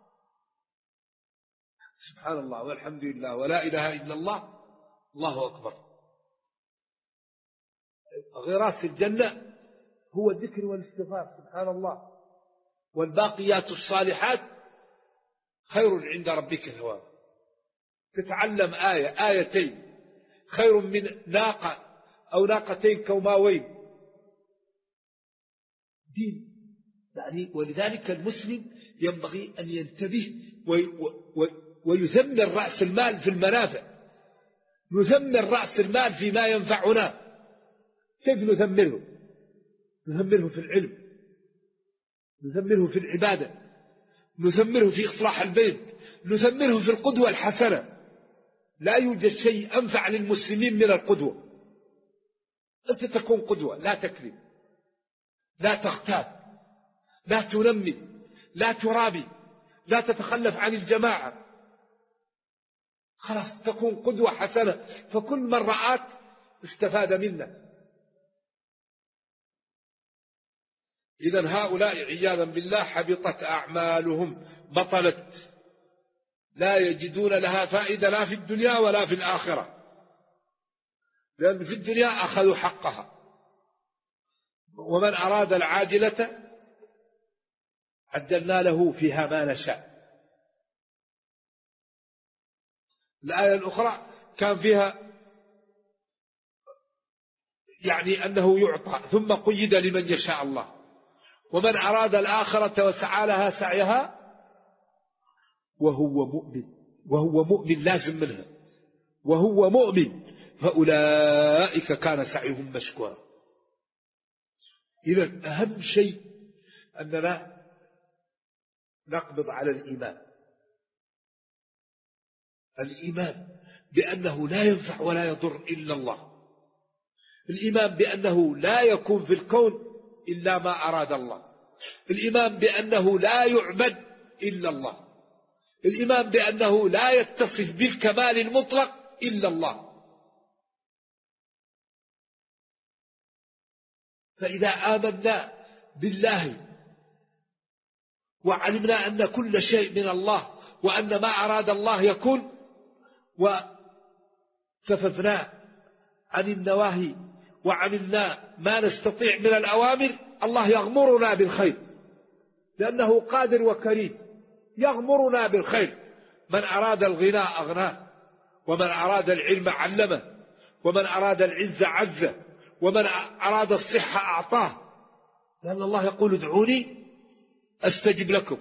Speaker 3: سبحان الله والحمد لله ولا إله إلا الله، الله أكبر. غراس الجنة هو الذكر والاستغفار، سبحان الله. والباقيات الصالحات خير عند ربك ثواب. تتعلم آية آيتين خير من ناقة أو ناقتين كوماوين. دين يعني. ولذلك المسلم ينبغي أن ينتبه ويثمر رأس المال في المنافع، نثمر رأس المال فيما ينفعنا. كيف نثمره؟ نثمره في العلم، نثمره في العبادة، نثمره في إصلاح البيت، نثمره في القدوة الحسنة. لا يوجد شيء أنفع للمسلمين من القدوة. أنت تكون قدوة، لا تكذب، لا تغتاب، لا تنمي، لا ترابي، لا تتخلف عن الجماعة. خلاص تكون قدوة حسنة، فكل من رآك استفاد منك. إذن هؤلاء عياذا بالله حبطت أعمالهم، بطلت، لا يجدون لها فائدة لا في الدنيا ولا في الآخرة، لأن في الدنيا أخذوا حقها. ومن أراد العاجلة عجلنا له فيها ما نشاء. الآية الأخرى كان فيها يعني أنه يعطى ثم قيد لمن يشاء الله. ومن أراد الآخرة وسعى لها سعيها وهو مؤمن لازم منها، وهو مؤمن فأولئك كان سعيهم مشكورا. إذن أهم شيء أننا نقبض على الإيمان بأنه لا ينفع ولا يضر إلا الله، الإيمان بأنه لا يكون في الكون إلا ما أراد الله، الإيمان بأنه لا يعبد إلا الله، الإيمان بأنه لا يتصف بالكمال المطلق إلا الله. فإذا آمنا بالله وعلمنا أن كل شيء من الله وأن ما أراد الله يكون، وكففنا عن النواهي وعملنا ما نستطيع من الأوامر، الله يغمرنا بالخير لأنه قادر وكريم، يغمرنا بالخير. من أراد الغناء أغناه، ومن أراد العلم علمه، ومن أراد العزة عزه، ومن أراد الصحة أعطاه. لأن الله يقول ادعوني أستجب لكم،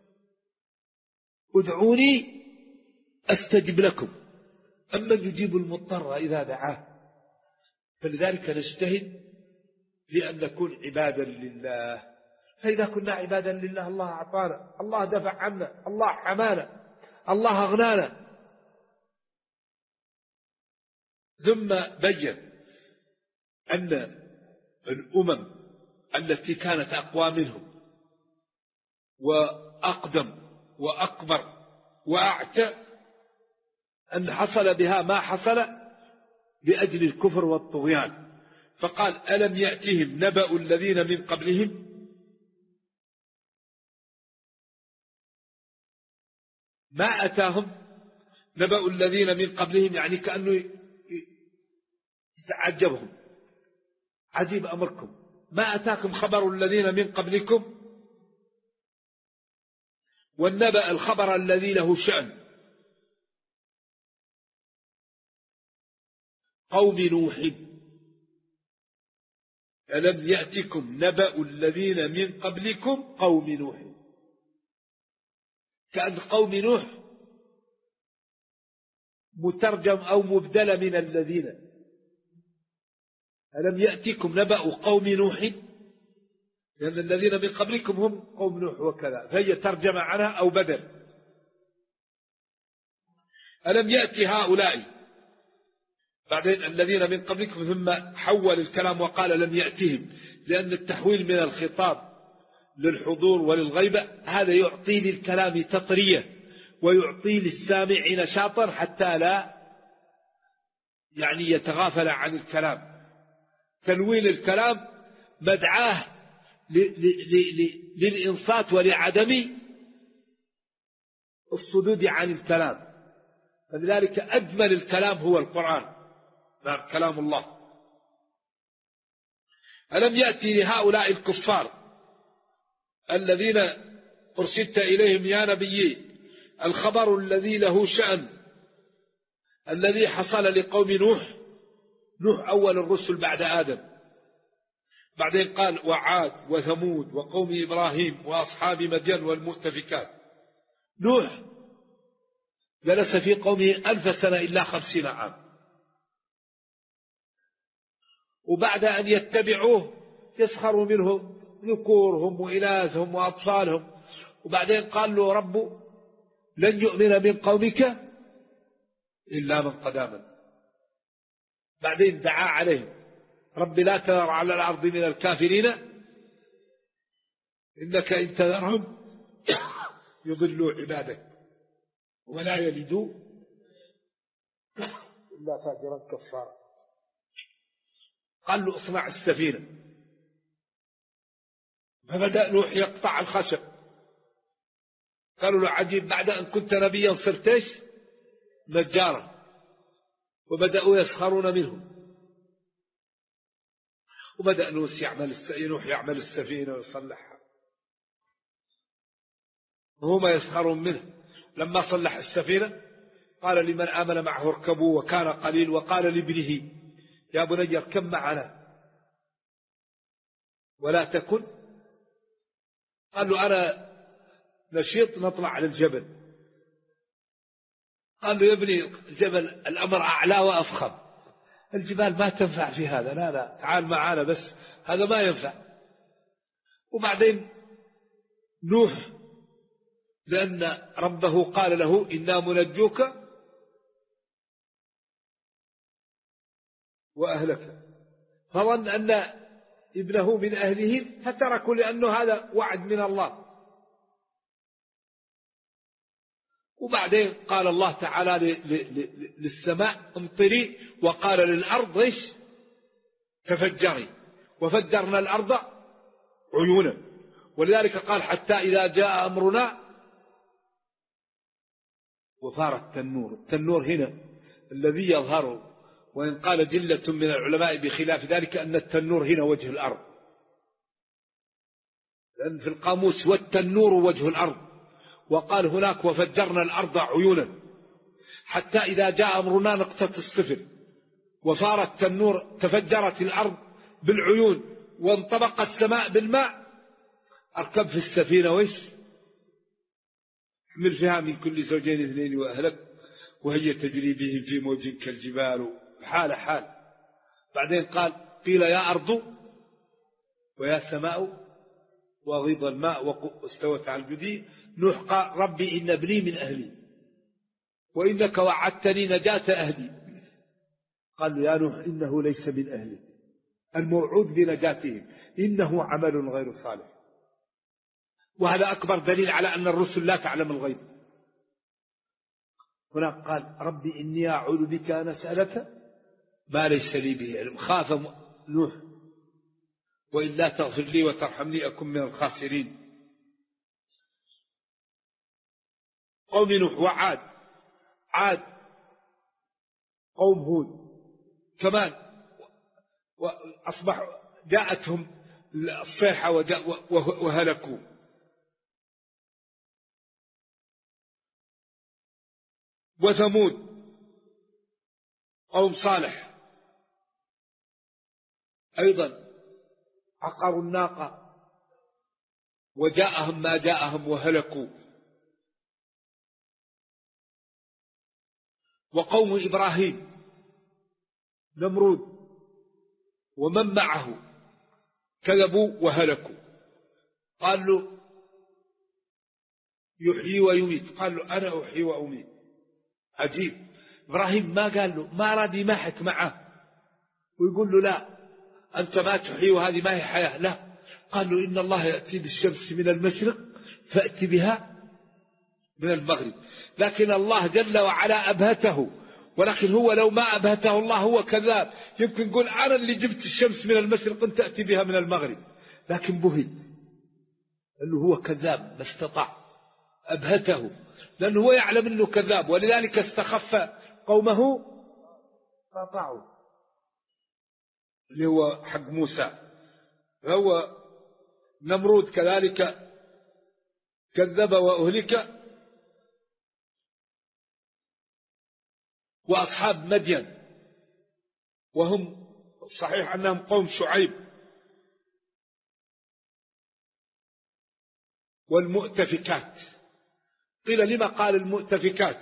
Speaker 3: ادعوني أستجب لكم، أما يجيب المضطر إذا دعاه. فلذلك نجتهد لأن نكون عبادا لله. فإذا كنا عبادا لله الله أعطانا، الله دفع عنا، الله حمانا، الله أغنانا. ثم بين أن الأمم التي كانت أقوى منهم وأقدم وأكبر وأعتى أن حصل بها ما حصل بأجل الكفر والطغيان. فقال ألم يأتهم نبأ الذين من قبلهم، ما أتاهم نبأ الذين من قبلهم، يعني كأنه يتعجبهم، عجيب أمركم، ما أتاكم خبر الذين من قبلكم. والنبأ الخبر الذي له شأن، قوم نوح، ألم يأتكم نبأ الذين من قبلكم قوم نوح. كأن قوم نوح مترجم أو مبدل من الذين، ألم يأتكم نبأ قوم نوح، لأن الذين من قبلكم هم قوم نوح وكذا، فهي ترجمة عنها أو بدل. ألم يأتي هؤلاء، بعدين الذين من قبلكم، ثم حول الكلام وقال لم يأتهم، لأن التحويل من الخطاب للحضور وللغيبة هذا يعطي للكلام تطرية ويعطي للسامع نشاطا حتى لا يتغافل عن الكلام. تنوين الكلام مدعاه للإنصات ولعدم الصدود عن الكلام، فلذلك أجمل الكلام هو القرآن، نعم كلام الله. ألم يأتي لهؤلاء الكفار الذين أرسلت إليهم يا نبي الخبر الذي له شأن الذي حصل لقوم نوح أول الرسل بعد آدم، بعدين قال وعاد وثمود وقوم إبراهيم وأصحاب مدين والمؤتفكات. نوح جلس في قومه 1000 سنة إلا 50 عام، وبعد أن يتبعوه يسخروا منهم ذكورهم وإناثهم وأطفالهم، وبعدين قال له رب لن يؤمن من قومك إلا من قد آمن. بعدين دعا عليهم رب لا تذر على الأرض من الكافرين إنك إن تذرهم يضلوا عبادك ولا يلدوا إلا فاجرا كفارا. قال له اصنع السفينة، فبدأ نوح يقطع الخشب. قالوا له عجيب بعد أن كنت نبيا صرت ايش؟ نجارا. وبدأوا يسخرون منهم، وبدأ نوح يعمل السفينة ويصلحها، وهم يسخرون منه. لما صلح السفينة قال لمن آمن معه اركبوا وكان قليل، وقال لابنه يا بني اركب معنا ولا تكن. قال له أنا نشيط نطلع على الجبل. قال له يا ابني الجبل الأمر أعلى وأفخم، الجبال ما تنفع في هذا، لا تعال معنا بس هذا ما ينفع. وبعدين نوح لأن ربه قال له إنا منجوك وأهلك، فظن أن ابنه من أهلهم فتركوا، لأنه هذا وعد من الله. وبعدين قال الله تعالى للسماء امطري، وقال للأرض ايش؟ تفجري، وفجرنا الأرض عيونا. ولذلك قال حتى إذا جاء أمرنا وفار التنور. التنور هنا الذي يظهر، وإن قال جلة من العلماء بخلاف ذلك أن التنور هنا وجه الأرض، لأن في القاموس والتنور وجه الأرض. وقال هناك وفجرنا الأرض عيونا حتى إذا جاء أمرنا نقطة الصفر وصار التنور، تفجرت الأرض بالعيون وانطبق السماء بالماء. أركب في السفينة ويش احمل فيها من كل زوجين 2 وأهلك وهي تجري بهم في موج كالجبال حال. بعدين قال قيل يا أرض ويا سماء وغيض الماء واستوت على الجدي. نوح قال ربي إن ابني من أهلي وإنك وعدتني نجاة أهلي. قال يا نوح إنه ليس من أهلك، الموعود بنجاتهم إنه عمل غير صالح. وهذا أكبر دليل على أن الرسل لا تعلم الغيب. هنا قال ربي إني أعوذ بك أن أسألك ما ليس لي به علم. خاف نوح وإلا تغفر لي وترحمني أكن من الخاسرين. قوم نوح وعاد، عاد قوم هود كمان، وأصبحوا جاءتهم الصيحة وهلكوا. وثمود قوم صالح أيضا عقروا الناقة وجاءهم ما جاءهم وهلكوا. وقوم إبراهيم نمرود ومن معه كذبوا وهلكوا. قال له يحيي ويميت، قال له أنا أحيي وأميت. عجيب، إبراهيم ما قال له، ما أراد يماحك معه ويقول له لا أنت ما تحيي وهذه ما هي حياة، لا، قال له إن الله يأتي بالشمس من المشرق فأتي بها من المغرب. لكن الله جل وعلا أبهته، ولكن هو لو ما أبهته الله هو كذاب، يمكن يقول أنا اللي جبت الشمس من المشرق أنت تأتي بها من المغرب، لكن بهت أنه هو كذاب ما استطاع، أبهته لأنه هو يعلم أنه كذاب، ولذلك استخف قومه فأطاعوا، اللي هو حق موسى. فهو نمرود كذلك كذب وأهلك، وأصحاب مدين وهم صحيح أنهم قوم شعيب، والمؤتفكات. قيل لما قال المؤتفكات؟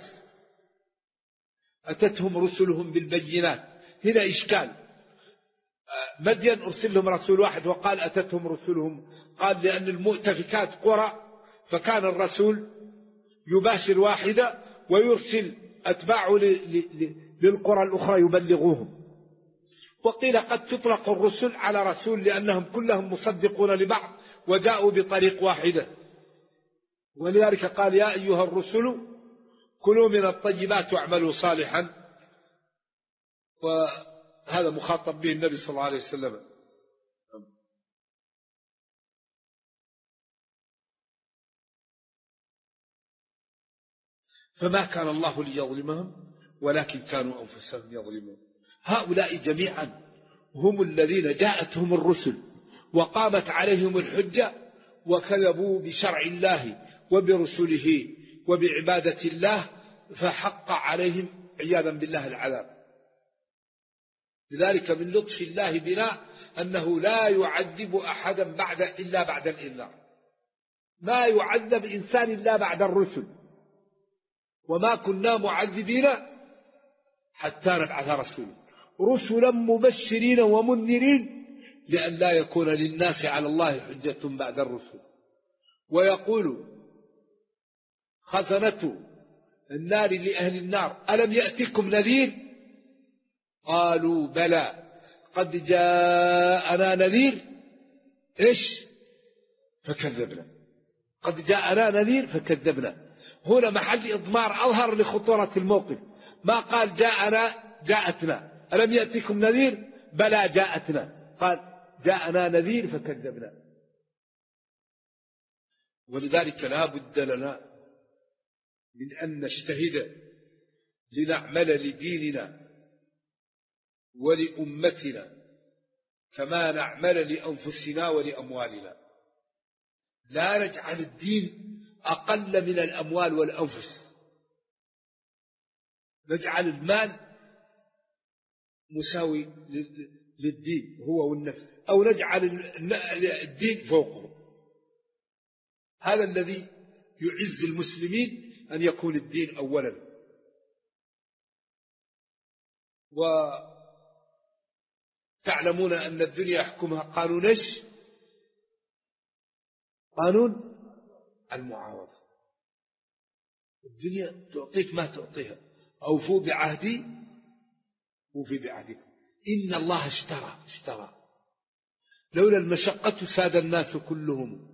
Speaker 3: أتتهم رسلهم بالبينات، هنا إشكال. مدين أرسل لهم رسول واحد وقال أتتهم رسلهم، قال لأن المؤتفكات قرى، فكان الرسول يباشر واحدة ويرسل أتباعه للقرى الأخرى يبلغوهم. وقيل قد تطلق الرسل على رسول لأنهم كلهم مصدقون لبعض وجاءوا بطريق واحدة، ولذلك قال يا أيها الرسل كلوا من الطيبات واعملوا صالحا، وهذا مخاطب به النبي صلى الله عليه وسلم. فما كان الله ليظلمهم ولكن كانوا أنفسهم يظلمون. هؤلاء جميعا هم الذين جاءتهم الرسل وقامت عليهم الحجة وكذبوا بشرع الله وبرسله وبعبادة الله، فحق عليهم عياذا بالله العذاب. لذلك من لطف الله بنا أنه لا يعذب أحدا إلا بعد الإنذار، ما يعذب إنسان إلا بعد الرسل، وما كنا معذبين حتى نبعث رسلا مبشرين ومنذرين لأن لا يكون للناس على الله حجة بعد الرسل. ويقول خزنة النار لأهل النار ألم يأتكم نذير؟ قالوا بلى قد جاءنا نذير إيش فكذبنا، قد جاءنا نذير فكذبنا. هنا محل إضمار أظهر لخطورة الموقف، ما قال جاءتنا ألم يأتكم نذير، بلى جاءتنا، قال جاءنا نذير فكذبنا. ولذلك لا بد لنا من أن نجتهد لنعمل لديننا ولأمتنا كما نعمل لأنفسنا ولأموالنا، لا نجعل الدين أقل من الأموال والأنفس، نجعل المال مساوي للدين هو والنفس، أو نجعل الدين فوقه. هذا الذي يعز المسلمين أن يكون الدين أولا. وتعلمون أن الدنيا يحكمها قانون إيش؟ قانون المعاوضة. الدنيا تعطيك ما تعطيها، أوفوا بعهدي وفي بعهدكم، إن الله اشترى. لولا المشقة ساد الناس كلهم،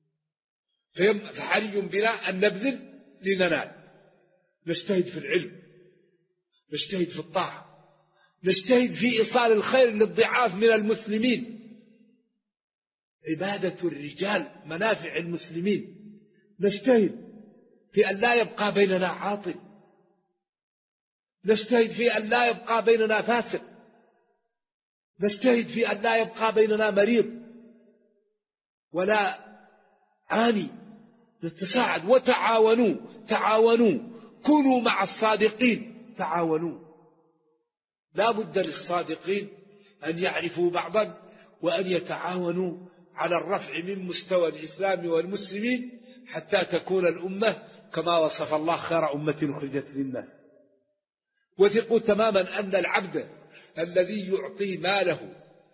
Speaker 3: فحري بنا أن نبذل لننال، نجتهد في العلم، نجتهد في الطاعة، نجتهد في إيصال الخير للضعاف من المسلمين. عبادة الرجال منافع المسلمين، نجتهد في أن لا يبقى بيننا عاطل، نجتهد في أن لا يبقى بيننا فاسق، نجتهد في أن لا يبقى بيننا مريض ولا عاني، نتساعد. وتعاونوا كونوا مع الصادقين، تعاونوا. لا بد للصادقين أن يعرفوا بعضا وأن يتعاونوا على الرفع من مستوى الإسلام والمسلمين حتى تكون الأمة كما وصف الله خير أمة أخرجت للناس. وثقوا تماما أن العبد الذي يعطي ماله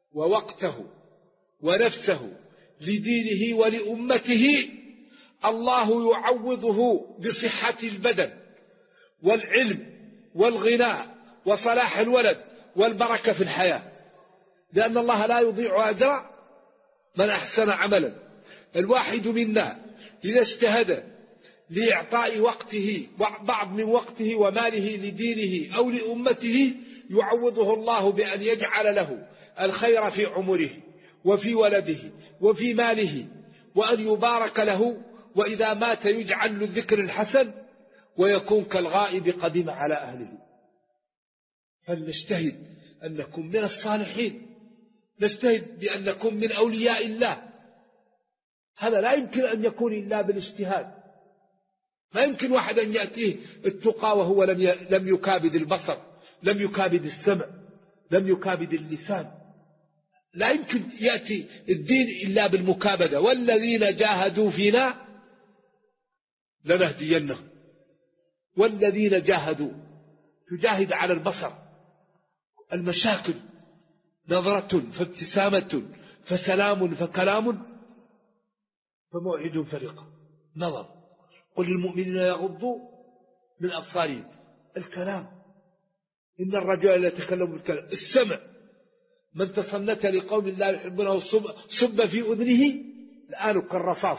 Speaker 3: ووقته ونفسه لدينه ولأمته، الله يعوضه بصحة البدن والعلم والغناء وصلاح الولد والبركة في الحياة، لأن الله لا يضيع أجر من أحسن عملا. الواحد منا إذا اجتهد لإعطاء وقته بعض من وقته وماله لدينه أو لأمته، يعوضه الله بأن يجعل له الخير في عمره وفي ولده وفي ماله، وأن يبارك له، وإذا مات يجعل له الذكر الحسن ويكون كالغائب قدم على أهله. فلنجتهد أن نكون من الصالحين، نجتهد بأن نكون من أولياء الله. هذا لا يمكن أن يكون إلا بالاجتهاد. ما يمكن واحد أن يأتيه التقى وهو لم يكابد البصر، لم يكابد السمع، لم يكابد اللسان. لا يمكن يأتي الدين إلا بالمكابدة. والذين جاهدوا فينا لنهدينهم. والذين جاهدوا، تجاهد على البصر، المشاكل، نظرة فابتسامة فسلام فكلام فموعد فرقة، نظر. قل للمؤمنين يغضوا من أبصارهم، الكلام، إن الرجل لا يتكلم بالكلام، السمع، من تصنت لقوم لا يحبونه صب في أذنه الآن كالرصاص.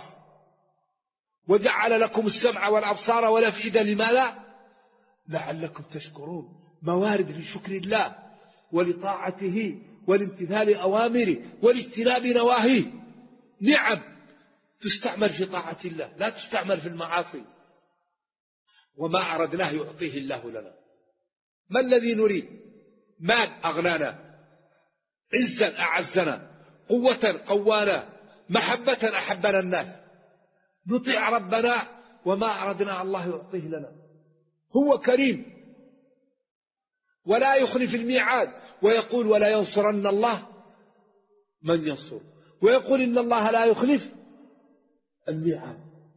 Speaker 3: وجعل لكم السمع والأبصار والأفئدة، لماذا؟ لعلكم تشكرون. موارد لشكر الله ولطاعته ولامتثال أوامره والاجتناب نواهيه. نعم تستعمل في طاعة الله، لا تستعمل في المعاصي. وما أردناه يعطيه الله لنا. ما الذي نريد؟ مال أغنانا، عزا أعزنا، قوة قوانا، محبة أحبنا الناس، نطيع ربنا. وما أردنا الله يعطيه لنا. هو كريم ولا يخلف الميعاد، ويقول ولا ينصرن الله من ينصر، ويقول إن الله لا يخلف الميعاد.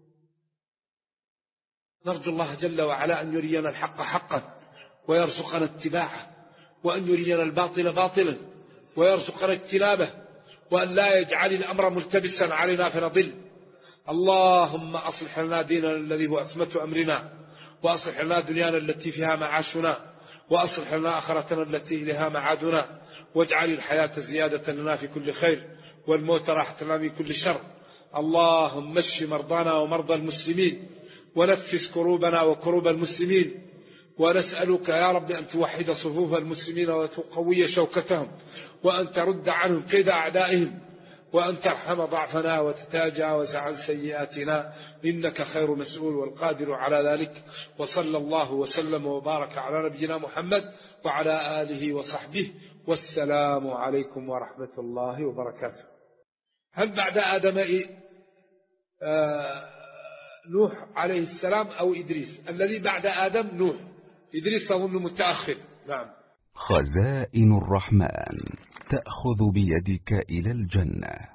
Speaker 3: نرجو الله جل وعلا أن يرينا الحق حقا ويرزقنا اتباعه، وأن يرينا الباطل باطلا ويرزقنا اجتنابه، وأن لا يجعل الأمر ملتبسا علينا فنضل. اللهم أصلح لنا ديننا الذي هو عصمة أمرنا، وأصلح لنا دنيانا التي فيها معاشنا، وأصلح لنا آخرتنا التي إليها معادنا، واجعل الحياة زيادة لنا في كل خير، والموت راحة لنا من كل شر. اللهم اشف مرضانا ومرضى المسلمين، ونفس كروبنا وكروب المسلمين، ونسألك يا رب أن توحد صفوف المسلمين وتقوي شوكتهم، وأن ترد عنهم كيد أعدائهم، وأن ترحم ضعفنا وتتجاوز عن سيئاتنا، إنك خير مسؤول والقادر على ذلك. وصلى الله وسلم وبارك على نبينا محمد وعلى آله وصحبه، والسلام عليكم ورحمة الله وبركاته. هل بعد آدم نوح عليه السلام أو إدريس؟ الذي بعد آدم نوح، إدريس أظن متأخر. نعم.
Speaker 4: خزائن الرحمن تأخذ بيدك إلى الجنة.